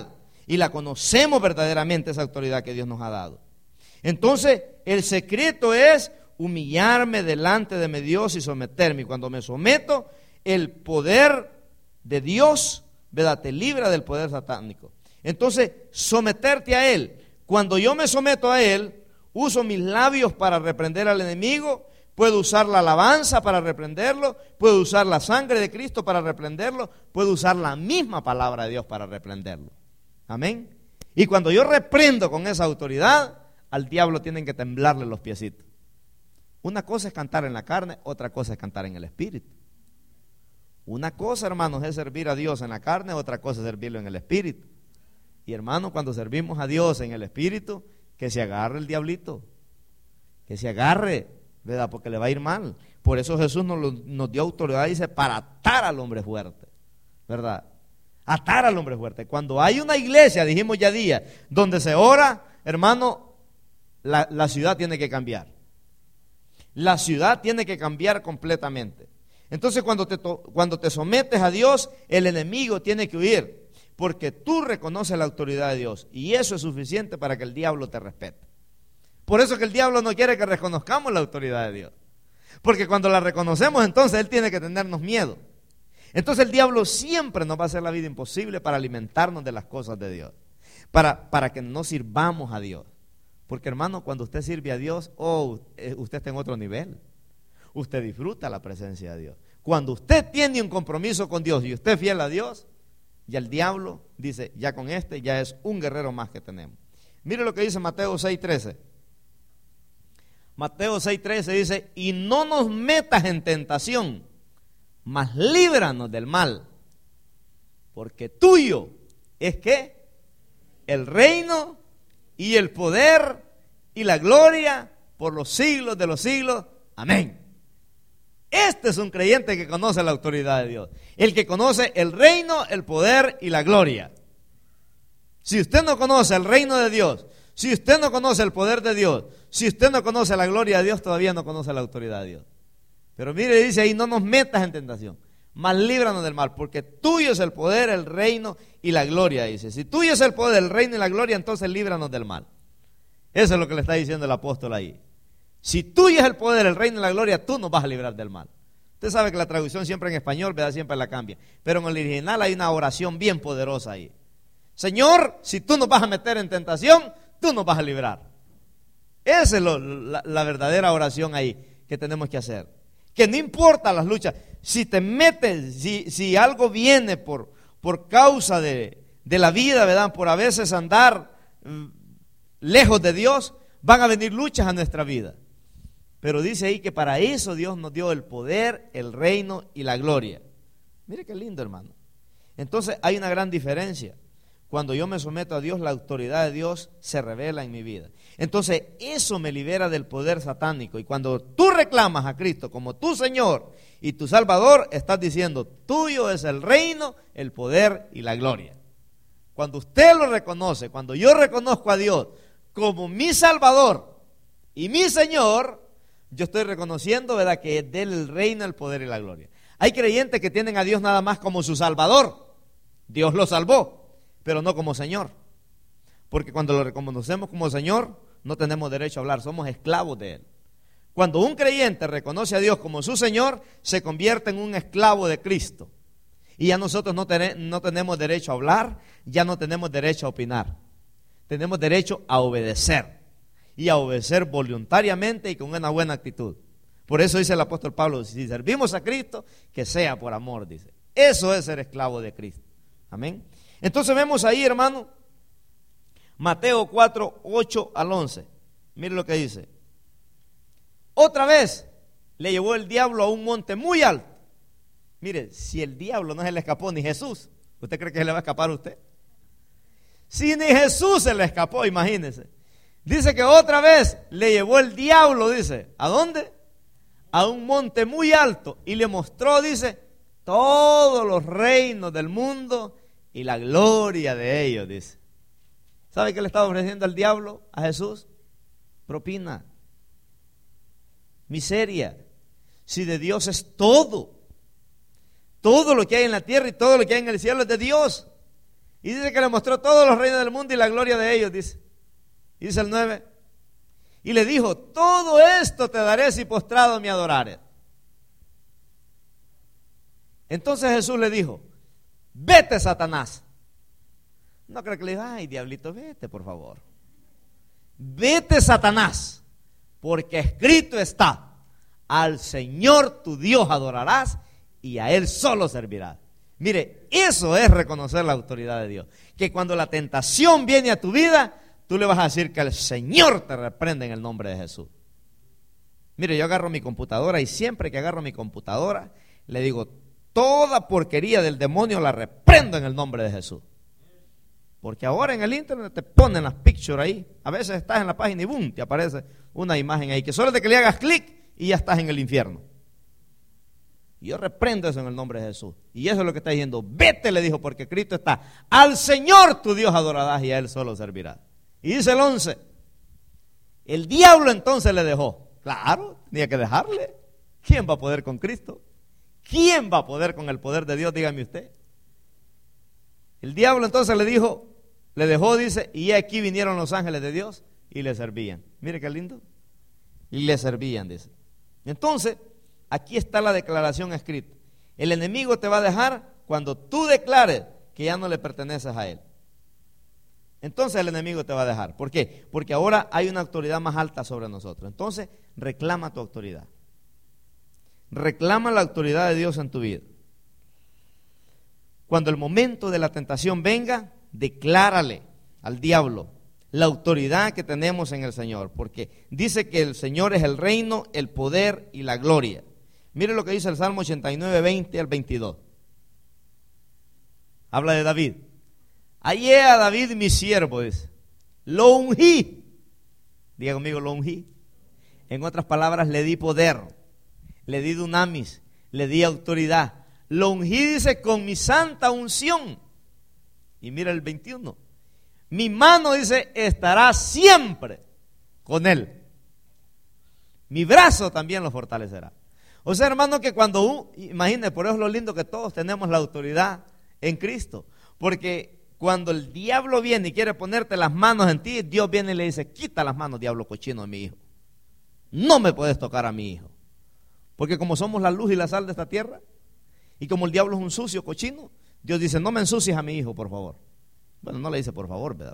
y la conocemos verdaderamente, esa autoridad que Dios nos ha dado. Entonces, el secreto es humillarme delante de mi Dios y someterme. Y cuando me someto, el poder de Dios, ¿verdad?, te libra del poder satánico. Entonces, someterte a Él. Cuando yo me someto a Él, uso mis labios para reprender al enemigo, puedo usar la alabanza para reprenderlo, puedo usar la sangre de Cristo para reprenderlo, puedo usar la misma palabra de Dios para reprenderlo. Amén. Y cuando yo reprendo con esa autoridad, al diablo tienen que temblarle los piecitos. Una cosa es cantar en la carne, otra cosa es cantar en el espíritu. Una cosa, hermanos, es servir a Dios en la carne, otra cosa es servirlo en el espíritu. Y hermanos, cuando servimos a Dios en el espíritu, que se agarre el diablito, que se agarre, ¿verdad?, porque le va a ir mal. Por eso Jesús nos, lo, nos dio autoridad, dice, para atar al hombre fuerte, ¿verdad? Atar al hombre fuerte. Cuando hay una iglesia, dijimos ya día, donde se ora, hermano, la, la ciudad tiene que cambiar. La ciudad tiene que cambiar completamente. Entonces cuando te, cuando te sometes a Dios, el enemigo tiene que huir, porque tú reconoces la autoridad de Dios, y eso es suficiente para que el diablo te respete. Por eso que el diablo no quiere que reconozcamos la autoridad de Dios, porque cuando la reconocemos, entonces él tiene que tenernos miedo. Entonces el diablo siempre nos va a hacer la vida imposible para alimentarnos de las cosas de Dios, para, para que no sirvamos a Dios. Porque hermano, cuando usted sirve a Dios, oh, usted está en otro nivel. Usted disfruta la presencia de Dios. Cuando usted tiene un compromiso con Dios y usted es fiel a Dios, ya el diablo dice, ya con este, ya es un guerrero más que tenemos. Mire lo que dice Mateo seis trece. Mateo seis trece dice, y no nos metas en tentación, mas líbranos del mal, porque tuyo es que el reino y el poder y la gloria por los siglos de los siglos. Amén. Este es un creyente que conoce la autoridad de Dios, el que conoce el reino, el poder y la gloria. Si usted no conoce el reino de Dios, si usted no conoce el poder de Dios, si usted no conoce la gloria de Dios, todavía no conoce la autoridad de Dios. Pero mire, dice ahí, no nos metas en tentación, mas líbranos del mal, porque tuyo es el poder, el reino y la gloria, dice. Si tuyo es el poder, el reino y la gloria, entonces líbranos del mal. Eso es lo que le está diciendo el apóstol ahí. Si tuyo es el poder, el reino y la gloria, tú nos vas a librar del mal. Usted sabe que la traducción siempre en español, ¿verdad?, siempre la cambia. Pero en el original hay una oración bien poderosa ahí. Señor, si tú nos vas a meter en tentación, tú nos vas a librar. Esa es lo, la, la verdadera oración ahí que tenemos que hacer. Que no importa las luchas, si te metes, si, si algo viene por, por causa de, de la vida, ¿verdad?, por a veces andar mm, lejos de Dios, van a venir luchas a nuestra vida. Pero dice ahí que para eso Dios nos dio el poder, el reino y la gloria. Mire qué lindo, hermano. Entonces hay una gran diferencia. Cuando yo me someto a Dios, la autoridad de Dios se revela en mi vida. Entonces eso me libera del poder satánico. Y cuando tú reclamas a Cristo como tu Señor y tu Salvador, estás diciendo, tuyo es el reino, el poder y la gloria. Cuando usted lo reconoce, cuando yo reconozco a Dios como mi Salvador y mi Señor, yo estoy reconociendo, ¿verdad?, que es de él el reino, el poder y la gloria. Hay creyentes que tienen a Dios nada más como su Salvador. Dios lo salvó, pero no como Señor. Porque cuando lo reconocemos como Señor, no tenemos derecho a hablar, somos esclavos de Él. Cuando un creyente reconoce a Dios como su Señor, se convierte en un esclavo de Cristo. Y ya nosotros no, ten, no tenemos derecho a hablar, ya no tenemos derecho a opinar. Tenemos derecho a obedecer. Y a obedecer voluntariamente y con una buena actitud. Por eso dice el apóstol Pablo, si servimos a Cristo, que sea por amor, dice. Eso es ser esclavo de Cristo. Amén. Entonces vemos ahí, hermano, Mateo cuatro, ocho al once. Mire lo que dice. Otra vez le llevó el diablo a un monte muy alto. Mire, si el diablo no se le escapó ni Jesús, ¿usted cree que se le va a escapar a usted? Si ni Jesús se le escapó, imagínese. Dice que otra vez le llevó el diablo, dice, ¿a dónde? A un monte muy alto y le mostró, dice, todos los reinos del mundo y la gloria de ellos, dice. ¿Sabe qué le estaba ofreciendo al diablo a Jesús? Propina, miseria. Si de Dios es todo, todo lo que hay en la tierra y todo lo que hay en el cielo es de Dios. Y dice que le mostró todos los reinos del mundo y la gloria de ellos, dice. Y dice el nueve. Y le dijo, todo esto te daré si postrado me adorares. Entonces Jesús le dijo, vete, Satanás. No creo que le diga, ay, diablito, vete, por favor. Vete, Satanás, porque escrito está, al Señor tu Dios adorarás y a Él solo servirás. Mire, eso es reconocer la autoridad de Dios. Que cuando la tentación viene a tu vida, tú le vas a decir que el Señor te reprende en el nombre de Jesús. Mire, yo agarro mi computadora y siempre que agarro mi computadora, le digo, toda porquería del demonio la reprendo en el nombre de Jesús. Porque ahora en el internet te ponen las pictures ahí. A veces estás en la página y boom, te aparece una imagen ahí que solo es de que le hagas clic y ya estás en el infierno. Y yo reprendo eso en el nombre de Jesús. Y eso es lo que está diciendo. Vete, le dijo, porque Cristo está. Al Señor tu Dios adorarás y a Él solo servirás. Y dice el once. El diablo entonces le dejó. Claro, tenía que dejarle. ¿Quién va a poder con Cristo? ¿Quién va a poder con el poder de Dios? Dígame usted. El diablo entonces le dijo, le dejó, dice, y aquí vinieron los ángeles de Dios y le servían. Mire qué lindo. Y le servían, dice. Entonces, aquí está la declaración escrita. El enemigo te va a dejar cuando tú declares que ya no le perteneces a él. Entonces el enemigo te va a dejar. ¿Por qué? Porque ahora hay una autoridad más alta sobre nosotros. Entonces, reclama tu autoridad. Reclama la autoridad de Dios en tu vida. Cuando el momento de la tentación venga, declárale al diablo la autoridad que tenemos en el Señor, porque dice que el Señor es el reino, el poder y la gloria. Mire lo que dice el Salmo ochenta y nueve, veinte al veintidós. Habla de David. Hallé a David mi siervo, dice. Lo ungí. Diga conmigo, lo ungí. En otras palabras, le di poder, le di dunamis, le di autoridad. Lo ungí, dice, con mi santa unción. Y mira el veintiuno. Mi mano, dice, estará siempre con él. Mi brazo también lo fortalecerá. O sea, hermano, que cuando, uh, imagínate, por eso es lo lindo que todos tenemos la autoridad en Cristo. Porque cuando el diablo viene y quiere ponerte las manos en ti, Dios viene y le dice, quita las manos, diablo cochino, de mi hijo. No me puedes tocar a mi hijo. Porque como somos la luz y la sal de esta tierra, y como el diablo es un sucio cochino, Dios dice, no me ensucies a mi hijo, por favor. Bueno, no le dice por favor, ¿verdad?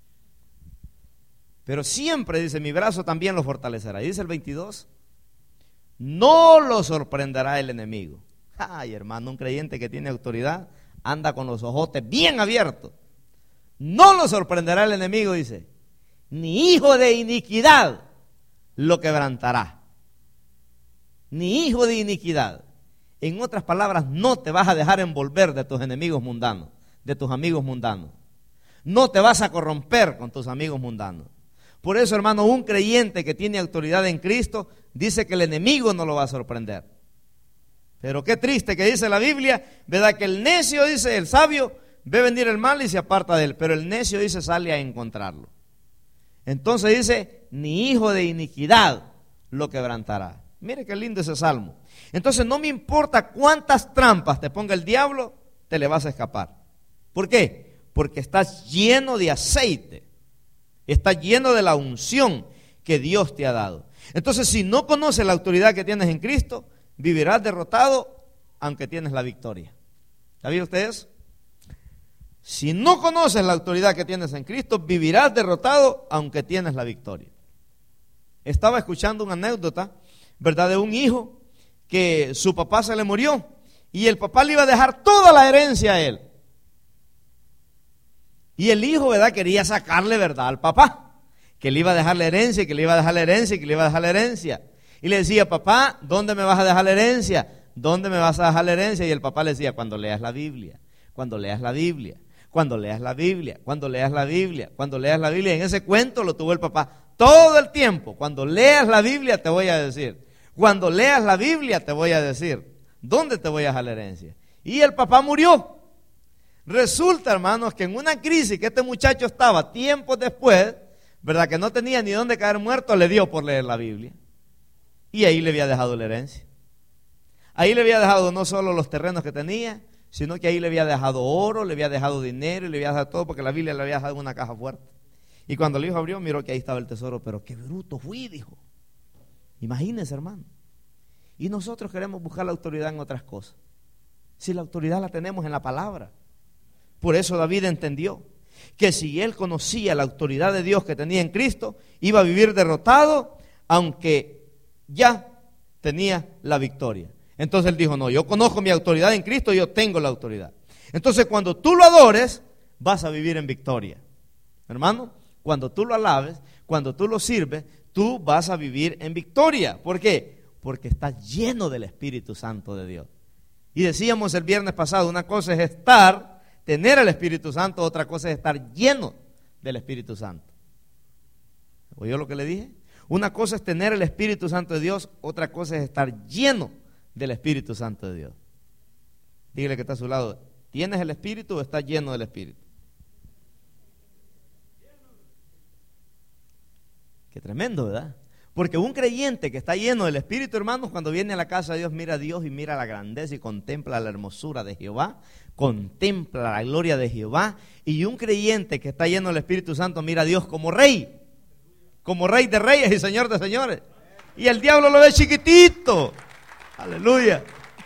Pero siempre dice, mi brazo también lo fortalecerá. Y dice el veintidós, no lo sorprenderá el enemigo. Ay, hermano, un creyente que tiene autoridad anda con los ojotes bien abiertos. No lo sorprenderá el enemigo, dice, ni hijo de iniquidad lo quebrantará. Ni hijo de iniquidad. En otras palabras, no te vas a dejar envolver de tus enemigos mundanos, de tus amigos mundanos. No te vas a corromper con tus amigos mundanos. Por eso, hermano, un creyente que tiene autoridad en Cristo dice que el enemigo no lo va a sorprender. Pero qué triste que dice la Biblia, ¿verdad? Que el necio, dice, el sabio, ve venir el mal y se aparta de él. Pero el necio, dice, sale a encontrarlo. Entonces dice, ni hijo de iniquidad lo quebrantará. Mire qué lindo ese salmo. Entonces no me importa cuántas trampas te ponga el diablo, te le vas a escapar. ¿Por qué? Porque estás lleno de aceite. Estás lleno de la unción que Dios te ha dado. Entonces, si no conoces la autoridad que tienes en Cristo, vivirás derrotado aunque tienes la victoria. ¿Sabían ustedes? Si no conoces la autoridad que tienes en Cristo, vivirás derrotado aunque tienes la victoria. Estaba escuchando una anécdota, ¿verdad?, de un hijo que su papá se le murió y el papá le iba a dejar toda la herencia a él. Y el hijo, ¿verdad?, quería sacarle, ¿verdad?, al papá, que le iba a dejar la herencia, que le iba a dejar la herencia, que le iba a dejar la herencia. Y le decía, papá, ¿dónde me vas a dejar la herencia? ¿Dónde me vas a dejar la herencia? Y el papá le decía, cuando leas la Biblia, cuando leas la Biblia, cuando leas la Biblia, cuando leas la Biblia, cuando leas la Biblia. En ese cuento lo tuvo el papá todo el tiempo. Cuando leas la Biblia te voy a decir. Cuando leas la Biblia te voy a decir. ¿Dónde te voy a dejar la herencia? Y el papá murió. Resulta, hermanos, que en una crisis que este muchacho estaba tiempos después, ¿verdad?, que no tenía ni dónde caer muerto, le dio por leer la Biblia. Y ahí le había dejado la herencia. Ahí le había dejado no solo los terrenos que tenía, sino que ahí le había dejado oro, le había dejado dinero y le había dejado todo, porque la Biblia le había dejado una caja fuerte. Y cuando el hijo abrió, miró que ahí estaba el tesoro. Pero qué bruto fui, dijo. Imagínense, hermano. Y nosotros queremos buscar la autoridad en otras cosas, si la autoridad la tenemos en la palabra. Por eso David entendió que si él conocía la autoridad de Dios que tenía en Cristo, iba a vivir derrotado, aunque ya tenía la victoria. Entonces él dijo, no, yo conozco mi autoridad en Cristo, yo tengo la autoridad. Entonces cuando tú lo adores, vas a vivir en victoria. Hermano, cuando tú lo alabes, cuando tú lo sirves, tú vas a vivir en victoria. ¿Por qué? Porque estás lleno del Espíritu Santo de Dios. Y decíamos el viernes pasado, una cosa es estar, tener el Espíritu Santo, otra cosa es estar lleno del Espíritu Santo. ¿Oyó lo que le dije? Una cosa es tener el Espíritu Santo de Dios, otra cosa es estar lleno del Espíritu Santo de Dios. Dígale que está a su lado, ¿tienes el Espíritu o estás lleno del Espíritu? Qué tremendo, ¿verdad? Porque un creyente que está lleno del Espíritu, hermanos, cuando viene a la casa de Dios, mira a Dios y mira la grandeza y contempla la hermosura de Jehová, contempla la gloria de Jehová. Y un creyente que está lleno del Espíritu Santo mira a Dios como rey, como rey de reyes y señor de señores. Y el diablo lo ve chiquitito. Aleluya.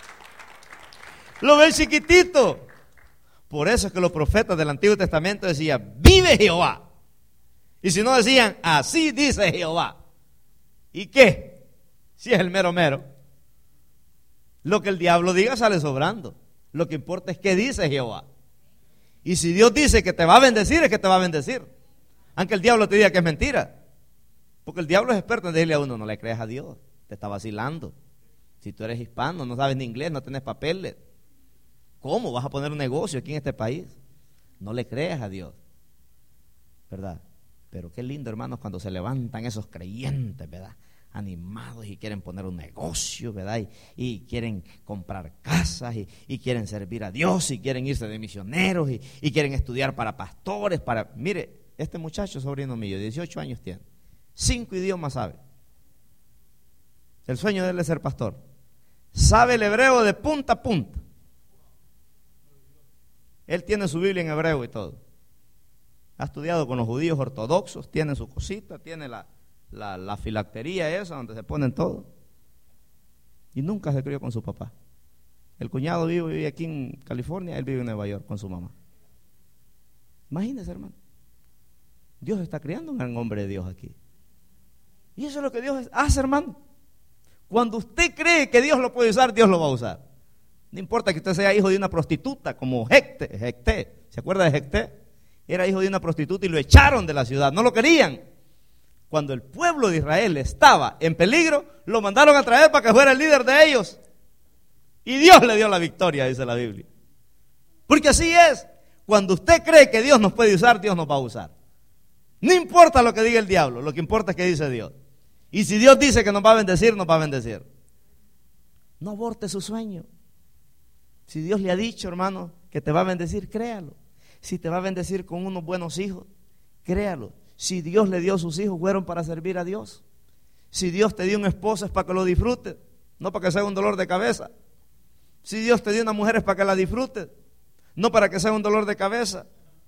Lo ve chiquitito. Por eso es que los profetas del Antiguo Testamento decían, vive Jehová. Y si no decían, así dice Jehová. ¿Y qué? Si es el mero mero. Lo que el diablo diga sale sobrando. Lo que importa es qué dice Jehová. Y si Dios dice que te va a bendecir, es que te va a bendecir. Aunque el diablo te diga que es mentira. Porque el diablo es experto en decirle a uno, no le creas a Dios, te está vacilando. Si tú eres hispano, no sabes ni inglés, no tienes papeles, ¿cómo vas a poner un negocio aquí en este país? No le creas a Dios, ¿verdad? Pero qué lindo, hermanos, cuando se levantan esos creyentes, ¿verdad? Animados y quieren poner un negocio, ¿verdad? Y, y quieren comprar casas y, y quieren servir a Dios y quieren irse de misioneros y, y quieren estudiar para pastores, para... Mire, este muchacho, sobrino mío, dieciocho años tiene, cinco idiomas sabe. El sueño de él es ser pastor. Sabe el hebreo de punta a punta. Él tiene su Biblia en hebreo y todo. Ha estudiado con los judíos ortodoxos, tiene su cosita, tiene la, la, la filactería esa donde se ponen todo. Y nunca se crió con su papá. El cuñado vive, vive aquí en California, él vive en Nueva York con su mamá. Imagínese, hermano. Dios está criando un gran hombre de Dios aquí. Y eso es lo que Dios hace, hermano. Cuando usted cree que Dios lo puede usar, Dios lo va a usar. No importa que usted sea hijo de una prostituta como Jecte, Jecte. ¿Se acuerda de Jecte? Era hijo de una prostituta y lo echaron de la ciudad, no lo querían. Cuando el pueblo de Israel estaba en peligro, lo mandaron a traer para que fuera el líder de ellos. Y Dios le dio la victoria, dice la Biblia. Porque así es. Cuando usted cree que Dios nos puede usar, Dios nos va a usar. No importa lo que diga el diablo, lo que importa es que dice Dios. Y si Dios dice que nos va a bendecir, nos va a bendecir. No aborte su sueño. Si Dios le ha dicho, hermano, que te va a bendecir, créalo. Si te va a bendecir con unos buenos hijos, créalo. Si Dios le dio a sus hijos, fueron para servir a Dios. Si Dios te dio un esposo, es para que lo disfrutes, no para que sea un dolor de cabeza. Si Dios te dio una mujer, es para que la disfrutes, no para que sea un dolor de cabeza.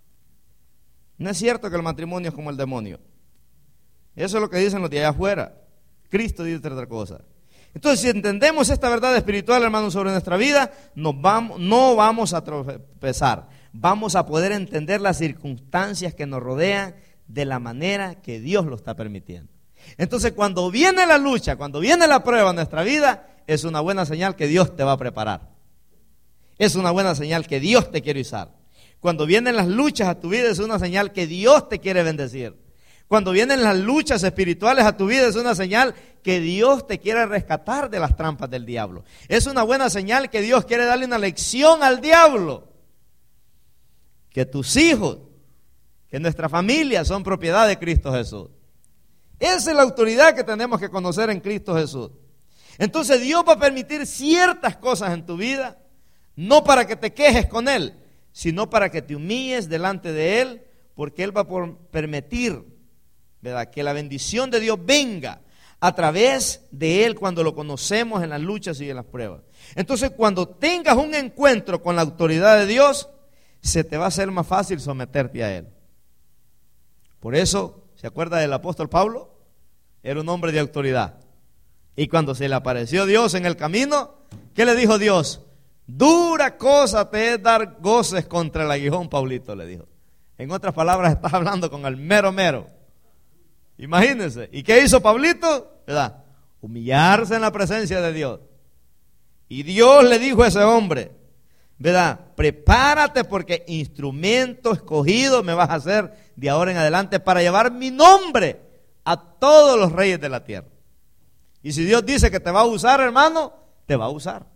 No es cierto que el matrimonio es como el demonio. Eso es lo que dicen los de allá afuera. Cristo dice otra cosa. Entonces, si entendemos esta verdad espiritual, hermanos, sobre nuestra vida, nos vamos, no vamos a tropezar. Vamos a poder entender las circunstancias que nos rodean de la manera que Dios lo está permitiendo. Entonces, cuando viene la lucha, cuando viene la prueba en nuestra vida, es una buena señal que Dios te va a preparar. Es una buena señal que Dios te quiere usar. Cuando vienen las luchas a tu vida, es una señal que Dios te quiere bendecir. Cuando vienen las luchas espirituales a tu vida, es una señal que Dios te quiere rescatar de las trampas del diablo. Es una buena señal que Dios quiere darle una lección al diablo. Que tus hijos, que nuestra familia son propiedad de Cristo Jesús. Esa es la autoridad que tenemos que conocer en Cristo Jesús. Entonces Dios va a permitir ciertas cosas en tu vida, no para que te quejes con Él, sino para que te humilles delante de Él, porque Él va a permitir, ¿verdad?, que la bendición de Dios venga a través de Él cuando lo conocemos en las luchas y en las pruebas. Entonces, cuando tengas un encuentro con la autoridad de Dios, se te va a hacer más fácil someterte a Él. Por eso, ¿se acuerda del apóstol Pablo? Era un hombre de autoridad. Y cuando se le apareció Dios en el camino, ¿qué le dijo Dios? Dura cosa te es dar goces contra el aguijón, Paulito, le dijo. En otras palabras, estás hablando con el mero mero. Imagínense. ¿Y qué hizo Pablito? ¿Verdad? Humillarse en la presencia de Dios. Y Dios le dijo a ese hombre, ¿verdad? Prepárate porque instrumento escogido me vas a hacer de ahora en adelante para llevar mi nombre a todos los reyes de la tierra. Y si Dios dice que te va a usar, hermano, te va a usar.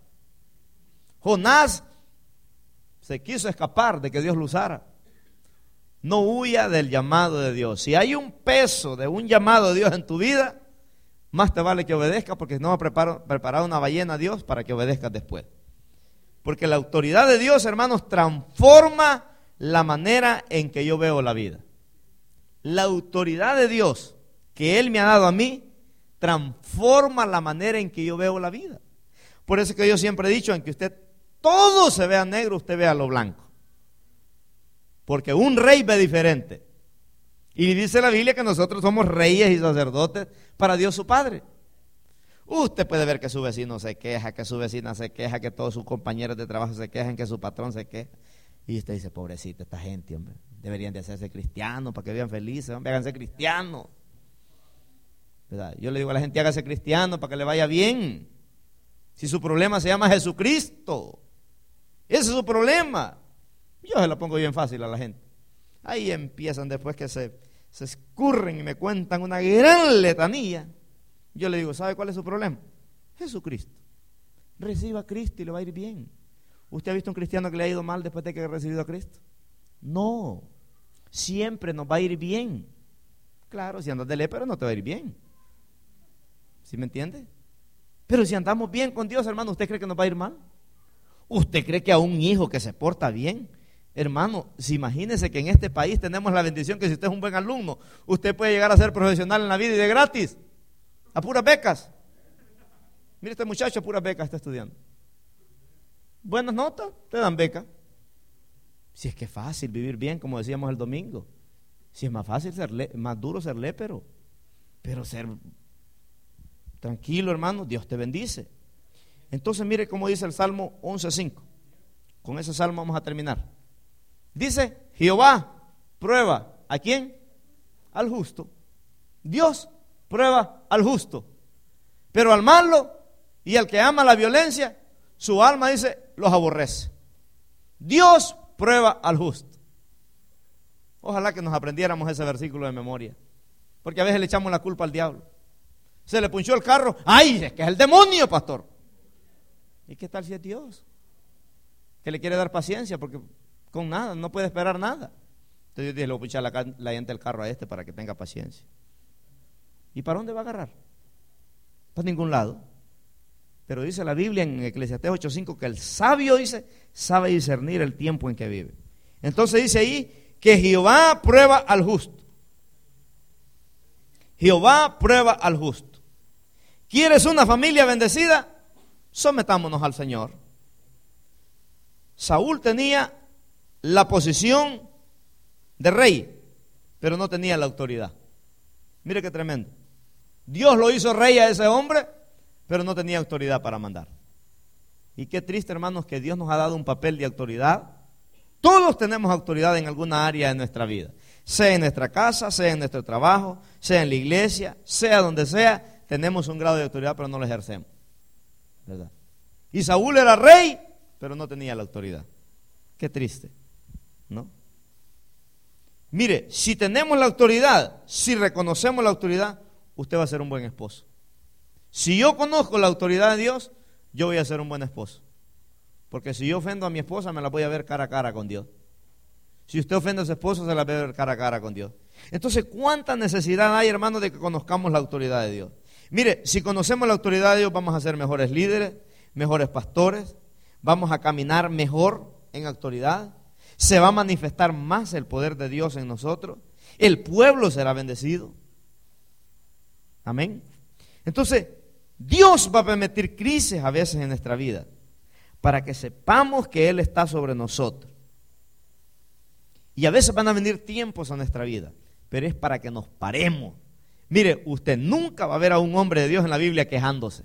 Jonás se quiso escapar de que Dios lo usara. No huya del llamado de Dios. Si hay un peso de un llamado de Dios en tu vida, más te vale que obedezcas, porque no ha preparado, preparado una ballena a Dios para que obedezcas después. Porque la autoridad de Dios, hermanos, transforma la manera en que yo veo la vida. La autoridad de Dios que Él me ha dado a mí transforma la manera en que yo veo la vida. Por eso es que yo siempre he dicho, en que usted todo se vea negro, usted vea lo blanco. Porque un rey ve diferente. Y dice la Biblia que nosotros somos reyes y sacerdotes para Dios su Padre. Usted puede ver que su vecino se queja, que su vecina se queja, que todos sus compañeros de trabajo se quejan, que su patrón se queja. Y usted dice, pobrecita esta gente, hombre, deberían de hacerse cristianos para que vivan felices, hombre, háganse cristianos. ¿Verdad? Yo le digo a la gente, hágase cristiano para que le vaya bien. Si su problema se llama Jesucristo, ese es su problema. Yo se lo pongo bien fácil a la gente. Ahí empiezan después que se, se escurren y me cuentan una gran letanía. Yo le digo, ¿sabe cuál es su problema? Jesucristo. Reciba a Cristo y le va a ir bien. ¿Usted ha visto un cristiano que le ha ido mal después de que ha recibido a Cristo? No. Siempre nos va a ir bien. Claro, si andas de lepero no te va a ir bien. ¿Sí me entiende? Pero si andamos bien con Dios, hermano, ¿usted cree que nos va a ir mal? ¿Usted cree que a un hijo que se porta bien? Hermano, si imagínese que en este país tenemos la bendición que si usted es un buen alumno, usted puede llegar a ser profesional en la vida y de gratis, a puras becas. Mire, este muchacho a puras becas está estudiando. Buenas notas, te dan beca. Si es que es fácil vivir bien, como decíamos el domingo. Si es más fácil ser le, más duro ser lépero, pero ser tranquilo, hermano, Dios te bendice. Entonces mire cómo dice el Salmo once cinco. Con ese salmo vamos a terminar. Dice, Jehová prueba, ¿a quién? Al justo. Dios prueba al justo. Pero al malo y al que ama la violencia, su alma, dice, los aborrece. Dios prueba al justo. Ojalá que nos aprendiéramos ese versículo de memoria, porque a veces le echamos la culpa al diablo. Se le punchó el carro, ¡ay! Es que es el demonio, pastor. ¿Y qué tal si es Dios? Que le quiere dar paciencia, porque con nada, no puede esperar nada. Entonces Dios dice, le voy a punchar la, la llanta del carro a este para que tenga paciencia. ¿Y para dónde va a agarrar? Para ningún lado. Pero dice la Biblia en Eclesiastés ocho cinco que el sabio, dice, sabe discernir el tiempo en que vive. Entonces dice ahí que Jehová prueba al justo. Jehová prueba al justo. ¿Quieres una familia bendecida? Sometámonos al Señor. Saúl tenía la posición de rey, pero no tenía la autoridad. Mire qué tremendo. Dios lo hizo rey a ese hombre, pero no tenía autoridad para mandar. Y qué triste, hermanos, que Dios nos ha dado un papel de autoridad. Todos tenemos autoridad en alguna área de nuestra vida, sea en nuestra casa, sea en nuestro trabajo, sea en la iglesia, sea donde sea, tenemos un grado de autoridad, pero no lo ejercemos, ¿verdad? Y Saúl era rey, pero no tenía la autoridad. Qué triste, ¿no? Mire, si tenemos la autoridad, si reconocemos la autoridad, usted va a ser un buen esposo. Si yo conozco la autoridad de Dios, yo voy a ser un buen esposo. Porque si yo ofendo a mi esposa, me la voy a ver cara a cara con Dios. Si usted ofende a su esposo, se la va a ver cara a cara con Dios. Entonces, ¿cuánta necesidad hay, hermano, de que conozcamos la autoridad de Dios? Mire, si conocemos la autoridad de Dios, vamos a ser mejores líderes, mejores pastores, vamos a caminar mejor en autoridad, se va a manifestar más el poder de Dios en nosotros, el pueblo será bendecido. Amén. Entonces, Dios va a permitir crisis a veces en nuestra vida para que sepamos que Él está sobre nosotros. Y a veces van a venir tiempos a nuestra vida, pero es para que nos paremos. Mire, usted nunca va a ver a un hombre de Dios en la Biblia quejándose.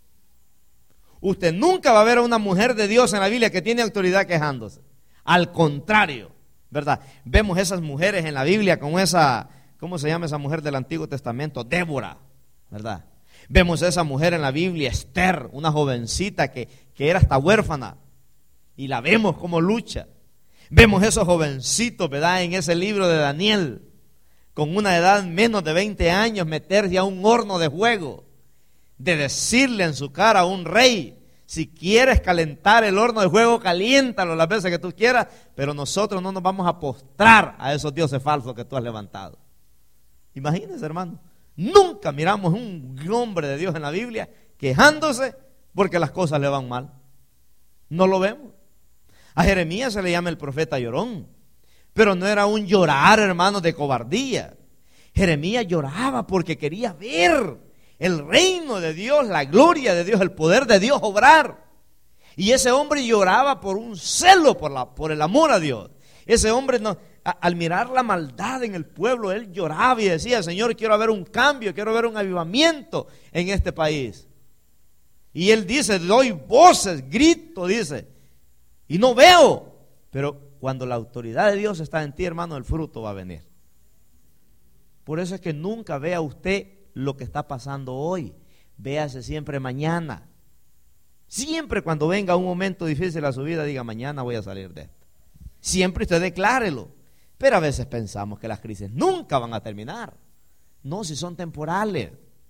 Usted nunca va a ver a una mujer de Dios en la Biblia que tiene autoridad quejándose. Al contrario, ¿verdad? Vemos esas mujeres en la Biblia como esa, ¿cómo se llama esa mujer del Antiguo Testamento? Débora, ¿verdad? Vemos a esa mujer en la Biblia, Esther, una jovencita que, que era hasta huérfana, y la vemos como lucha. Vemos esos jovencitos, ¿verdad? En ese libro de Daniel, con una edad menos de veinte años, meterse a un horno de fuego, de decirle en su cara a un rey: si quieres calentar el horno de fuego, caliéntalo las veces que tú quieras, pero nosotros no nos vamos a postrar a esos dioses falsos que tú has levantado. Imagínense, hermano. Nunca miramos un hombre de Dios en la Biblia quejándose porque las cosas le van mal. No lo vemos. A Jeremías se le llama el profeta llorón, pero no era un llorar, hermano, de cobardía. Jeremías lloraba porque quería ver el reino de Dios, la gloria de Dios, el poder de Dios obrar. Y ese hombre lloraba por un celo, por, la, por el amor a Dios. Ese hombre, no, a, al mirar la maldad en el pueblo, él lloraba y decía: Señor, quiero ver un cambio, quiero ver un avivamiento en este país. Y él dice: doy voces, grito, dice, y no veo. Pero cuando la autoridad de Dios está en ti, hermano, el fruto va a venir. Por eso es que nunca vea usted lo que está pasando hoy, véase siempre mañana. Siempre cuando venga un momento difícil a su vida, diga: mañana voy a salir de esto. Siempre usted declárelo. Pero a veces pensamos que las crisis nunca van a terminar. No, si son temporales.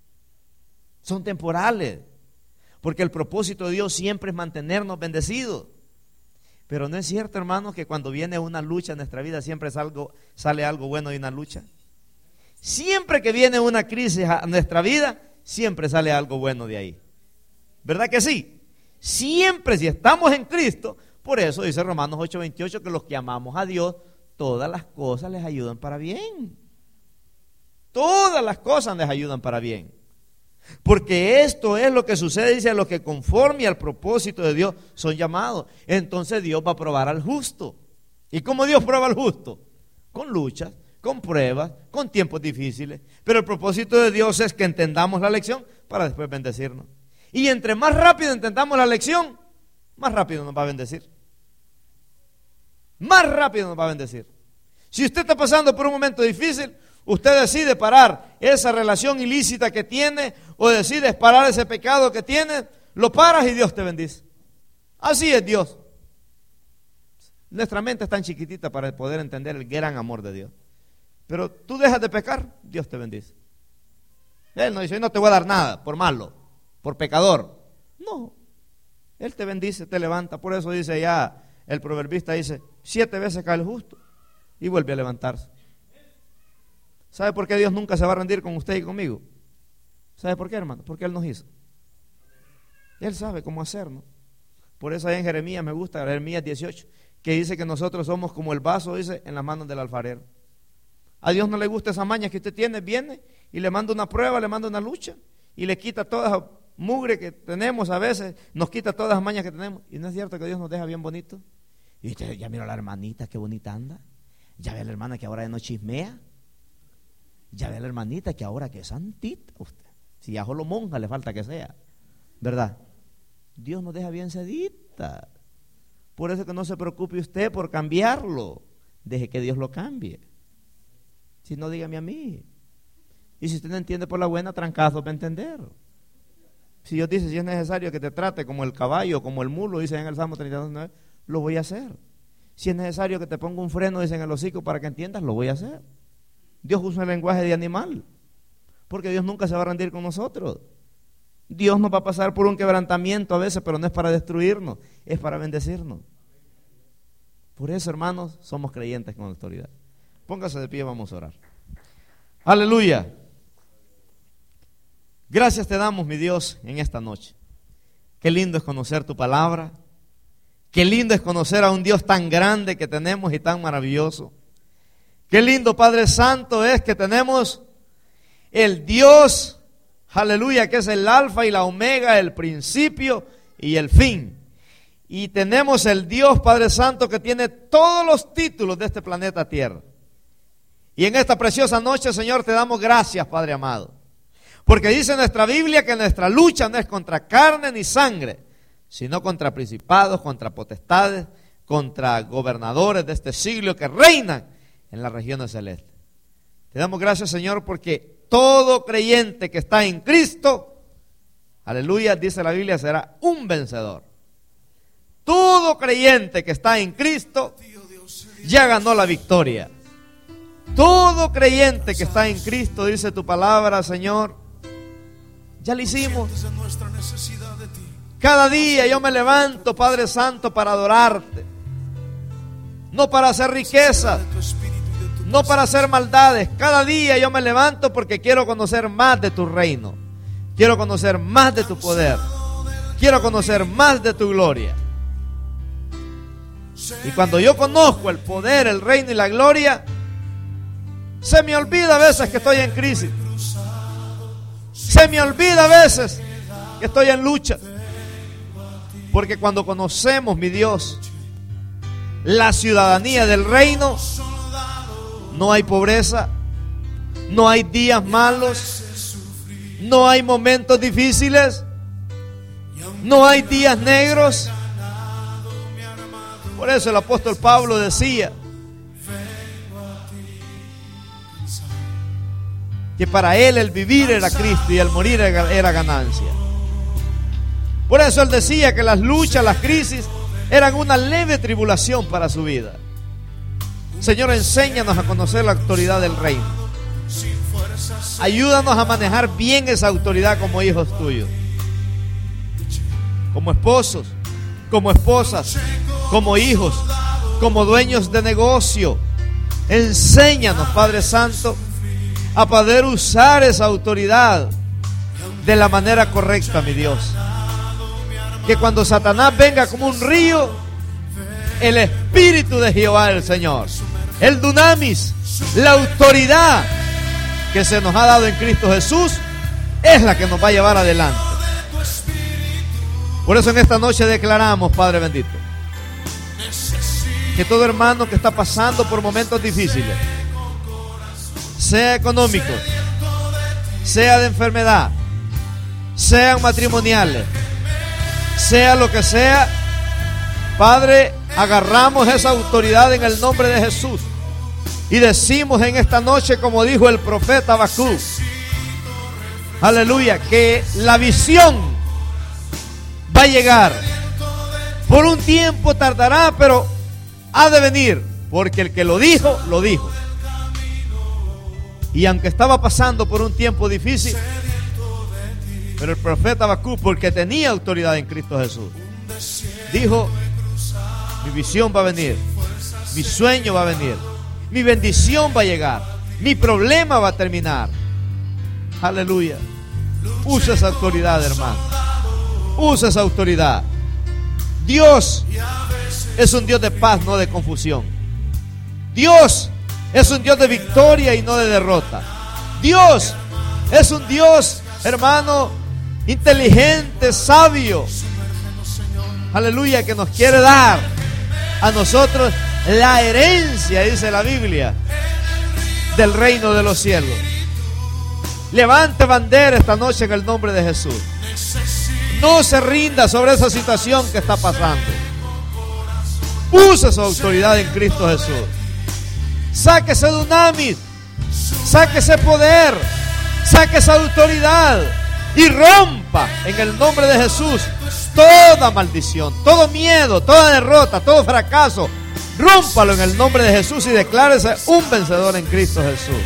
Son temporales. Porque el propósito de Dios siempre es mantenernos bendecidos. Pero no es cierto, hermanos, que cuando viene una lucha en nuestra vida siempre es algo, sale algo bueno de una lucha. Siempre que viene una crisis a nuestra vida, siempre sale algo bueno de ahí. ¿Verdad que sí? Siempre, si estamos en Cristo. Por eso dice Romanos ocho veintiocho que los que amamos a Dios, todas las cosas les ayudan para bien. Todas las cosas les ayudan para bien. Porque esto es lo que sucede, dice, a los que conforme al propósito de Dios son llamados. Entonces Dios va a probar al justo. ¿Y cómo Dios prueba al justo? Con luchas, con pruebas, con tiempos difíciles. Pero el propósito de Dios es que entendamos la lección para después bendecirnos. Y entre más rápido entendamos la lección, más rápido nos va a bendecir. Más rápido nos va a bendecir. Si usted está pasando por un momento difícil, usted decide parar esa relación ilícita que tiene, o decides parar ese pecado que tiene, lo paras y Dios te bendice. Así es Dios. Nuestra mente es tan chiquitita para poder entender el gran amor de Dios. Pero tú dejas de pecar, Dios te bendice. Él no dice: no te voy a dar nada por malo, por pecador. No, Él te bendice, te levanta. Por eso dice ya el proverbista, dice: siete veces cae el justo y vuelve a levantarse. ¿Sabe por qué Dios nunca se va a rendir con usted y conmigo? ¿Sabe por qué, hermano? Porque Él nos hizo. Él sabe cómo hacernos. Por eso ahí en Jeremías, me gusta Jeremías dieciocho, que dice que nosotros somos como el vaso, dice, en las manos del alfarero. A Dios no le gusta esa maña que usted tiene, viene y le manda una prueba, le manda una lucha y le quita toda esa mugre que tenemos a veces, nos quita todas las mañas que tenemos. Y no es cierto que Dios nos deja bien bonito. Y usted ya mira a la hermanita, qué bonita anda. Ya ve a la hermana que ahora ya no chismea. Ya ve a la hermanita que ahora que es santita usted. Si ya solo monja le falta que sea, ¿verdad? Dios nos deja bien sedita. Por eso que no se preocupe usted por cambiarlo. Deje que Dios lo cambie. Si no, dígame a mí. Y si usted no entiende por la buena, trancazos va a entender. Si Dios dice: si es necesario que te trate como el caballo, como el mulo, dice en el Salmo treinta y dos nueve, lo voy a hacer. Si es necesario que te ponga un freno, dice en el hocico, para que entiendas, lo voy a hacer. Dios usa el lenguaje de animal, porque Dios nunca se va a rendir con nosotros. Dios nos va a pasar por un quebrantamiento a veces, pero no es para destruirnos, es para bendecirnos. Por eso, hermanos, somos creyentes con autoridad. Póngase de pie, vamos a orar. Aleluya. Gracias te damos, mi Dios, en esta noche. Qué lindo es conocer tu palabra. Qué lindo es conocer a un Dios tan grande que tenemos y tan maravilloso. Qué lindo, Padre Santo, es que tenemos el Dios Aleluya, que es el alfa y la omega, el principio y el fin. Y tenemos el Dios Padre Santo que tiene todos los títulos de este planeta Tierra. Y en esta preciosa noche, Señor, te damos gracias, Padre amado. Porque dice nuestra Biblia que nuestra lucha no es contra carne ni sangre, sino contra principados, contra potestades, contra gobernadores de este siglo que reinan en las regiones celestes. Te damos gracias, Señor, porque todo creyente que está en Cristo, aleluya, dice la Biblia, será un vencedor. Todo creyente que está en Cristo ya ganó la victoria. Todo creyente que está en Cristo, dice tu palabra, Señor, ya lo hicimos. Cada día yo me levanto, Padre Santo, para adorarte. No para hacer riquezas, no para hacer maldades. Cada día yo me levanto porque quiero conocer más de tu reino. Quiero conocer más de tu poder. Quiero conocer más de tu gloria. Y cuando yo conozco el poder, el reino y la gloria, se me olvida a veces que estoy en crisis. Se me olvida a veces que estoy en lucha. Porque cuando conocemos, mi Dios, la ciudadanía del reino, no hay pobreza, no hay días malos, no hay momentos difíciles, no hay días negros. Por eso el apóstol Pablo decía que para él el vivir era Cristo y el morir era ganancia. Por eso él decía que las luchas, las crisis eran una leve tribulación para su vida. Señor, enséñanos a conocer la autoridad del reino. Ayúdanos a manejar bien esa autoridad como hijos tuyos, como esposos, como esposas, como hijos, como dueños de negocio. Enséñanos, Padre Santo, a poder usar esa autoridad de la manera correcta, mi Dios. Que cuando Satanás venga como un río, el Espíritu de Jehová, el Señor, el dunamis, la autoridad que se nos ha dado en Cristo Jesús, es la que nos va a llevar adelante. Por eso en esta noche declaramos, Padre bendito, que todo hermano que está pasando por momentos difíciles, sea económicos, sea de enfermedad, sean matrimoniales, sea lo que sea, Padre, agarramos esa autoridad en el nombre de Jesús y decimos en esta noche, como dijo el profeta Habacuc, aleluya, que la visión va a llegar. Por un tiempo tardará, pero ha de venir, porque el que lo dijo, lo dijo. Y aunque estaba pasando por un tiempo difícil, pero el profeta Habacuc, porque tenía autoridad en Cristo Jesús, dijo: mi visión va a venir, mi sueño va a venir, mi bendición va a llegar, mi problema va a terminar. Aleluya. Usa esa autoridad, hermano. Usa esa autoridad. Dios es un Dios de paz, no de confusión. Dios es un Dios de victoria y no de derrota. Dios es un Dios, hermano, inteligente, sabio. Aleluya, que nos quiere dar a nosotros la herencia, dice la Biblia, del reino de los cielos. Levante bandera esta noche en el nombre de Jesús. No se rinda sobre esa situación que está pasando. Use su autoridad en Cristo Jesús. Saque ese dunamis, saque ese poder, saque esa autoridad y rompa en el nombre de Jesús toda maldición, todo miedo, toda derrota, todo fracaso. Rómpalo en el nombre de Jesús y declárese un vencedor en Cristo Jesús.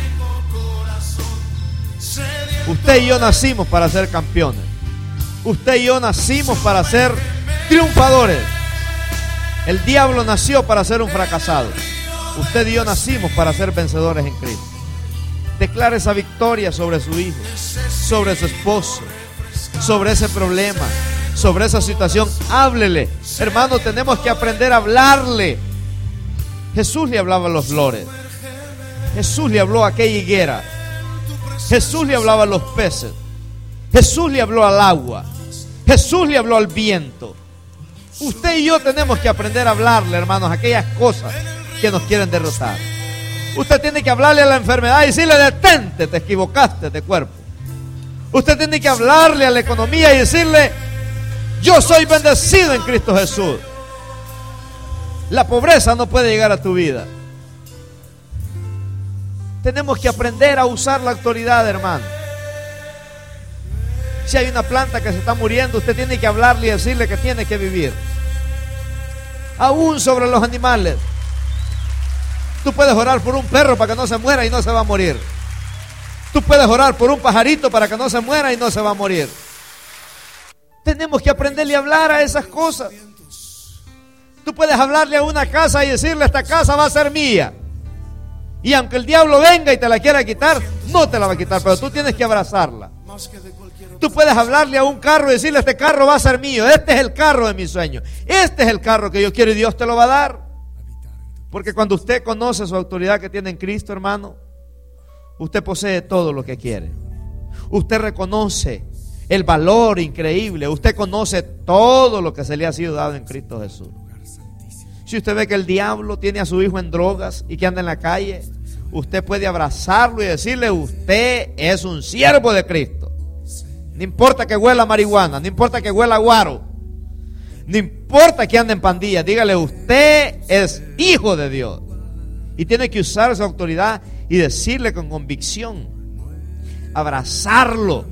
Usted y yo nacimos para ser campeones. Usted y yo nacimos para ser triunfadores. El diablo nació para ser un fracasado. Usted y yo nacimos para ser vencedores en Cristo. Declare esa victoria sobre su hijo, sobre su esposo, sobre ese problema, sobre esa situación. Háblele. Hermano, tenemos que aprender a hablarle. Jesús le hablaba a los flores. Jesús le habló a aquella higuera. Jesús le hablaba a los peces. Jesús le habló al agua. Jesús le habló al viento. Usted y yo tenemos que aprender a hablarle, hermanos, a aquellas cosas que nos quieren derrotar. Usted tiene que hablarle a la enfermedad y decirle: detente, te equivocaste de cuerpo. Usted tiene que hablarle a la economía y decirle: yo soy bendecido en Cristo Jesús. La pobreza no puede llegar a tu vida. Tenemos que aprender a usar la autoridad, hermano. Si hay una planta que se está muriendo, usted tiene que hablarle y decirle que tiene que vivir. Aún sobre los animales. Tú puedes orar por un perro para que no se muera y no se va a morir. Tú puedes orar por un pajarito para que no se muera y no se va a morir. Tenemos que aprenderle a hablar a esas cosas. Tú puedes hablarle a una casa y decirle: esta casa va a ser mía. Y aunque el diablo venga y te la quiera quitar, no te la va a quitar, pero tú tienes que abrazarla. Tú puedes hablarle a un carro y decirle: este carro va a ser mío, este es el carro de mis sueños, este es el carro que yo quiero y Dios te lo va a dar. Porque cuando usted conoce su autoridad que tiene en Cristo, hermano, usted posee todo lo que quiere. Usted reconoce el valor increíble, usted conoce todo lo que se le ha sido dado en Cristo Jesús. Si usted ve que el diablo tiene a su hijo en drogas y que anda en la calle, usted puede abrazarlo y decirle: usted es un siervo de Cristo. No importa que huela marihuana, no importa que huela guaro, no importa que ande en pandilla, dígale: usted es hijo de Dios. Y tiene que usar esa autoridad y decirle con convicción, abrazarlo,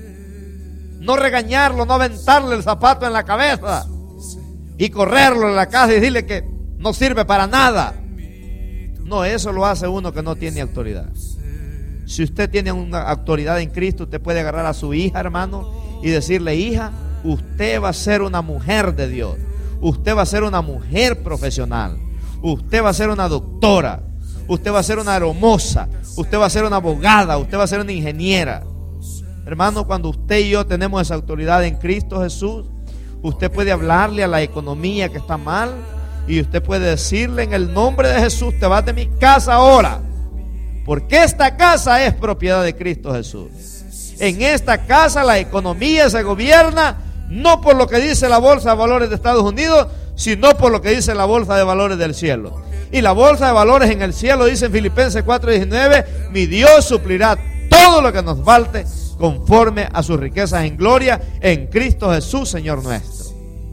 no regañarlo, no aventarle el zapato en la cabeza y correrlo en la casa y decirle que no sirve para nada. No, eso lo hace uno que no tiene autoridad. Si usted tiene una autoridad en Cristo, usted puede agarrar a su hija, hermano, y decirle: hija, usted va a ser una mujer de Dios. Usted va a ser una mujer profesional. Usted va a ser una doctora. Usted va a ser una hermosa. Usted va a ser una abogada. Usted va a ser una ingeniera. Hermano, cuando usted y yo tenemos esa autoridad en Cristo Jesús, usted puede hablarle a la economía que está mal y usted puede decirle: en el nombre de Jesús, te vas de mi casa ahora, porque esta casa es propiedad de Cristo Jesús. En esta casa la economía se gobierna no por lo que dice la bolsa de valores de Estados Unidos, sino por lo que dice la bolsa de valores del cielo. Y la bolsa de valores en el cielo dice en Filipenses cuatro diecinueve: mi Dios suplirá todo lo que nos falte conforme a sus riquezas en gloria en Cristo Jesús, Señor nuestro.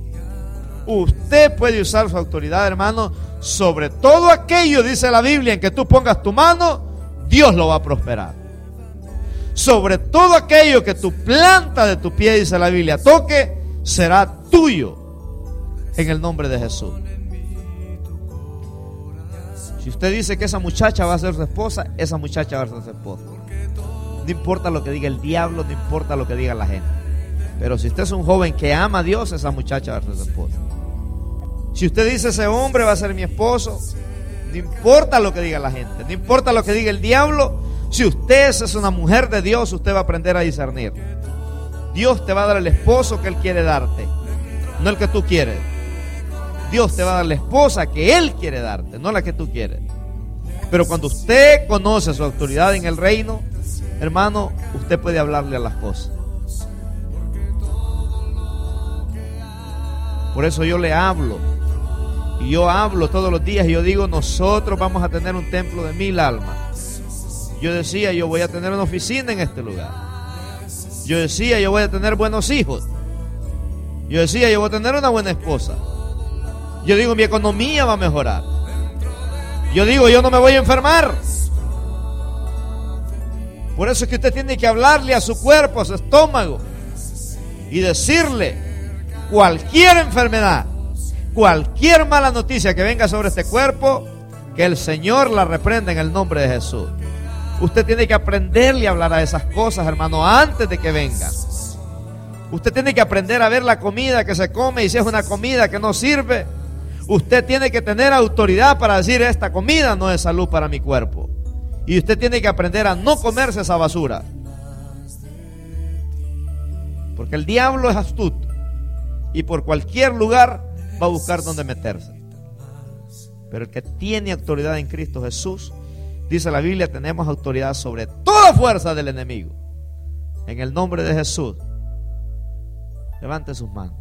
Usted puede usar su autoridad, hermano, sobre todo aquello, dice la Biblia, en que tú pongas tu mano, Dios lo va a prosperar. Sobre todo aquello que tu planta de tu pie, dice la Biblia, toque, será tuyo en el nombre de Jesús. Si usted dice que esa muchacha va a ser su esposa, esa muchacha va a ser su esposa. No importa lo que diga el diablo, no importa lo que diga la gente. Pero si usted es un joven que ama a Dios, esa muchacha va a ser su esposa. Si usted dice: ese hombre va a ser mi esposo, no importa lo que diga la gente, no importa lo que diga el diablo. Si usted es una mujer de Dios, usted va a aprender a discernir. Dios te va a dar el esposo que Él quiere darte, no el que tú quieres. Dios te va a dar la esposa que Él quiere darte, no la que tú quieres. Pero cuando usted conoce su autoridad en el reino, hermano, usted puede hablarle a las cosas. Por eso yo le hablo. Y yo hablo todos los días y yo digo: nosotros vamos a tener un templo de mil almas. Yo decía: yo voy a tener una oficina en este lugar. Yo decía: yo voy a tener buenos hijos. Yo decía: yo voy a tener una buena esposa. Yo digo: mi economía va a mejorar. Yo digo: yo no me voy a enfermar. Por eso es que usted tiene que hablarle a su cuerpo, a su estómago, y decirle: cualquier enfermedad, cualquier mala noticia que venga sobre este cuerpo, que el Señor la reprenda en el nombre de Jesús. Usted tiene que aprenderle a hablar a esas cosas, hermano, antes de que vengan. Usted tiene que aprender a ver la comida que se come, y si es una comida que no sirve, usted tiene que tener autoridad para decir: esta comida no es salud para mi cuerpo. Y usted tiene que aprender a no comerse esa basura. Porque el diablo es astuto y por cualquier lugar va a buscar donde meterse. Pero el que tiene autoridad en Cristo Jesús, dice la Biblia, tenemos autoridad sobre toda fuerza del enemigo. En el nombre de Jesús, levante sus manos.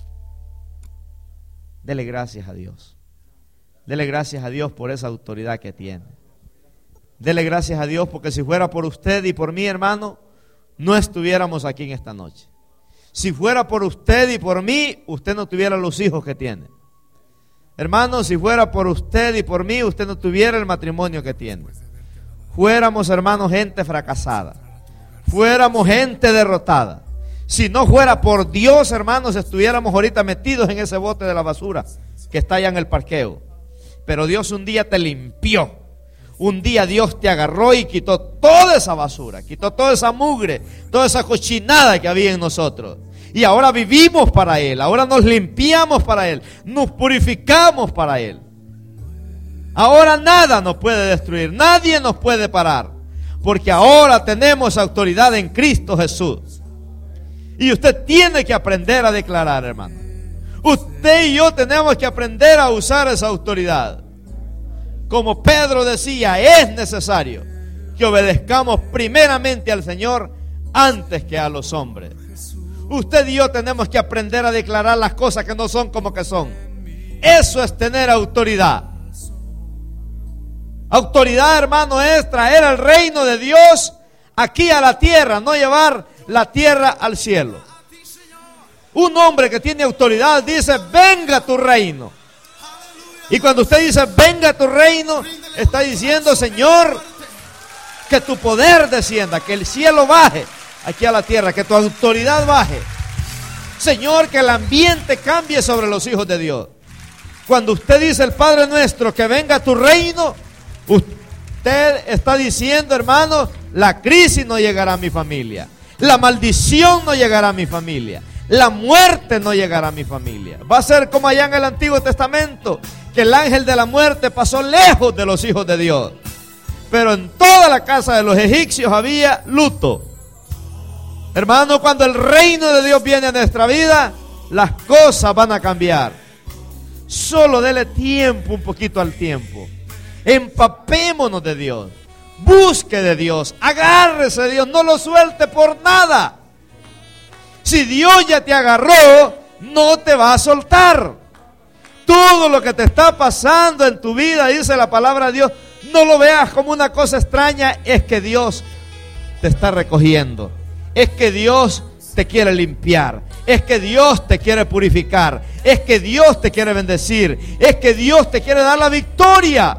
Dele gracias a Dios. Dele gracias a Dios por esa autoridad que tiene. Dele gracias a Dios porque si fuera por usted y por mí, hermano, no estuviéramos aquí en esta noche. Si fuera por usted y por mí, usted no tuviera los hijos que tiene. Hermano, si fuera por usted y por mí, usted no tuviera el matrimonio que tiene. Fuéramos, hermano, gente fracasada. Fuéramos gente derrotada. Si no fuera por Dios, hermanos, estuviéramos ahorita metidos en ese bote de la basura que está allá en el parqueo. Pero Dios un día te limpió. Un día Dios te agarró y quitó toda esa basura, quitó toda esa mugre, toda esa cochinada que había en nosotros. Y ahora vivimos para Él, ahora nos limpiamos para Él, nos purificamos para Él. Ahora nada nos puede destruir, nadie nos puede parar, porque ahora tenemos autoridad en Cristo Jesús. Y usted tiene que aprender a declarar, hermano. Usted y yo tenemos que aprender a usar esa autoridad. Como Pedro decía, es necesario que obedezcamos primeramente al Señor antes que a los hombres. Usted y yo tenemos que aprender a declarar las cosas que no son como que son. Eso es tener autoridad. Autoridad, hermano, es traer el reino de Dios aquí a la tierra, no llevar la tierra al cielo. Un hombre que tiene autoridad dice, venga tu reino. Y cuando usted dice, venga tu reino, está diciendo, Señor, que tu poder descienda, que el cielo baje aquí a la tierra, que tu autoridad baje. Señor, que el ambiente cambie sobre los hijos de Dios. Cuando usted dice, el Padre nuestro, que venga tu reino, usted está diciendo, hermano, la crisis no llegará a mi familia. La maldición no llegará a mi familia. La muerte no llegará a mi familia. Va a ser como allá en el Antiguo Testamento, que el ángel de la muerte pasó lejos de los hijos de Dios. Pero en toda la casa de los egipcios había luto. Hermano, cuando el reino de Dios viene a nuestra vida, las cosas van a cambiar. Solo dele tiempo, un poquito al tiempo. Empapémonos de Dios. Busque de Dios. Agárrese de Dios. No lo suelte por nada. Si Dios ya te agarró, no te va a soltar. Todo lo que te está pasando en tu vida, dice la palabra de Dios, no lo veas como una cosa extraña. Es que Dios te está recogiendo. Es que Dios te quiere limpiar. Es que Dios te quiere purificar. Es que Dios te quiere bendecir. Es que Dios te quiere dar la victoria.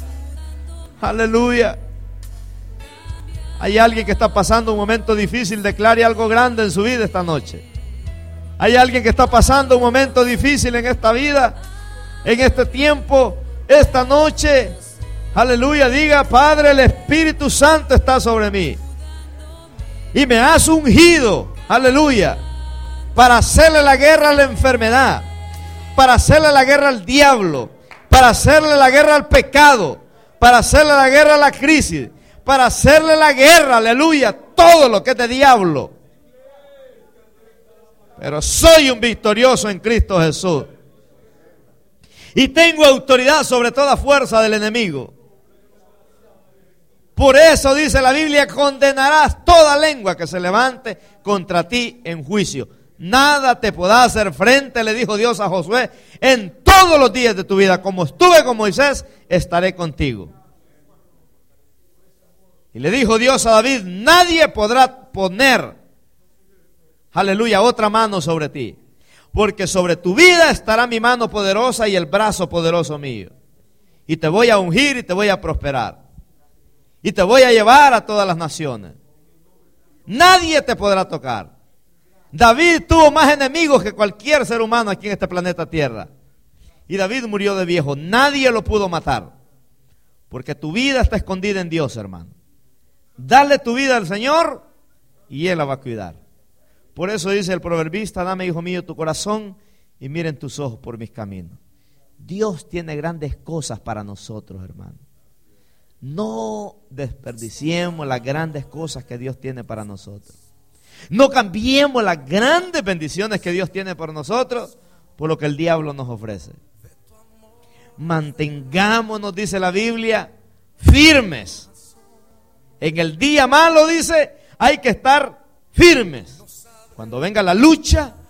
Aleluya. Hay alguien que está pasando un momento difícil, declare algo grande en su vida esta noche. Hay alguien que está pasando un momento difícil en esta vida, en este tiempo, esta noche. Aleluya, diga, Padre, el Espíritu Santo está sobre mí. Y me has ungido, aleluya, para hacerle la guerra a la enfermedad, para hacerle la guerra al diablo, para hacerle la guerra al pecado, para hacerle la guerra a la crisis, para hacerle la guerra, aleluya, todo lo que es de diablo. Pero soy un victorioso en Cristo Jesús. Y tengo autoridad sobre toda fuerza del enemigo. Por eso dice la Biblia, condenarás toda lengua que se levante contra ti en juicio. Nada te podrá hacer frente, le dijo Dios a Josué, en todos los días de tu vida. Como estuve con Moisés, estaré contigo. Y le dijo Dios a David, nadie podrá poner, aleluya, otra mano sobre ti, porque sobre tu vida estará mi mano poderosa y el brazo poderoso mío. Y te voy a ungir y te voy a prosperar. Y te voy a llevar a todas las naciones. Nadie te podrá tocar. David tuvo más enemigos que cualquier ser humano aquí en este planeta Tierra. Y David murió de viejo. Nadie lo pudo matar. Porque tu vida está escondida en Dios, hermano. Dale tu vida al Señor y Él la va a cuidar. Por eso dice el proverbista, dame, hijo mío, tu corazón y miren tus ojos por mis caminos. Dios tiene grandes cosas para nosotros, hermano. No desperdiciemos las grandes cosas que Dios tiene para nosotros. No cambiemos las grandes bendiciones que Dios tiene por nosotros por lo que el diablo nos ofrece. Mantengámonos, dice la Biblia, firmes. En el día malo, dice, hay que estar firmes. Cuando venga la lucha,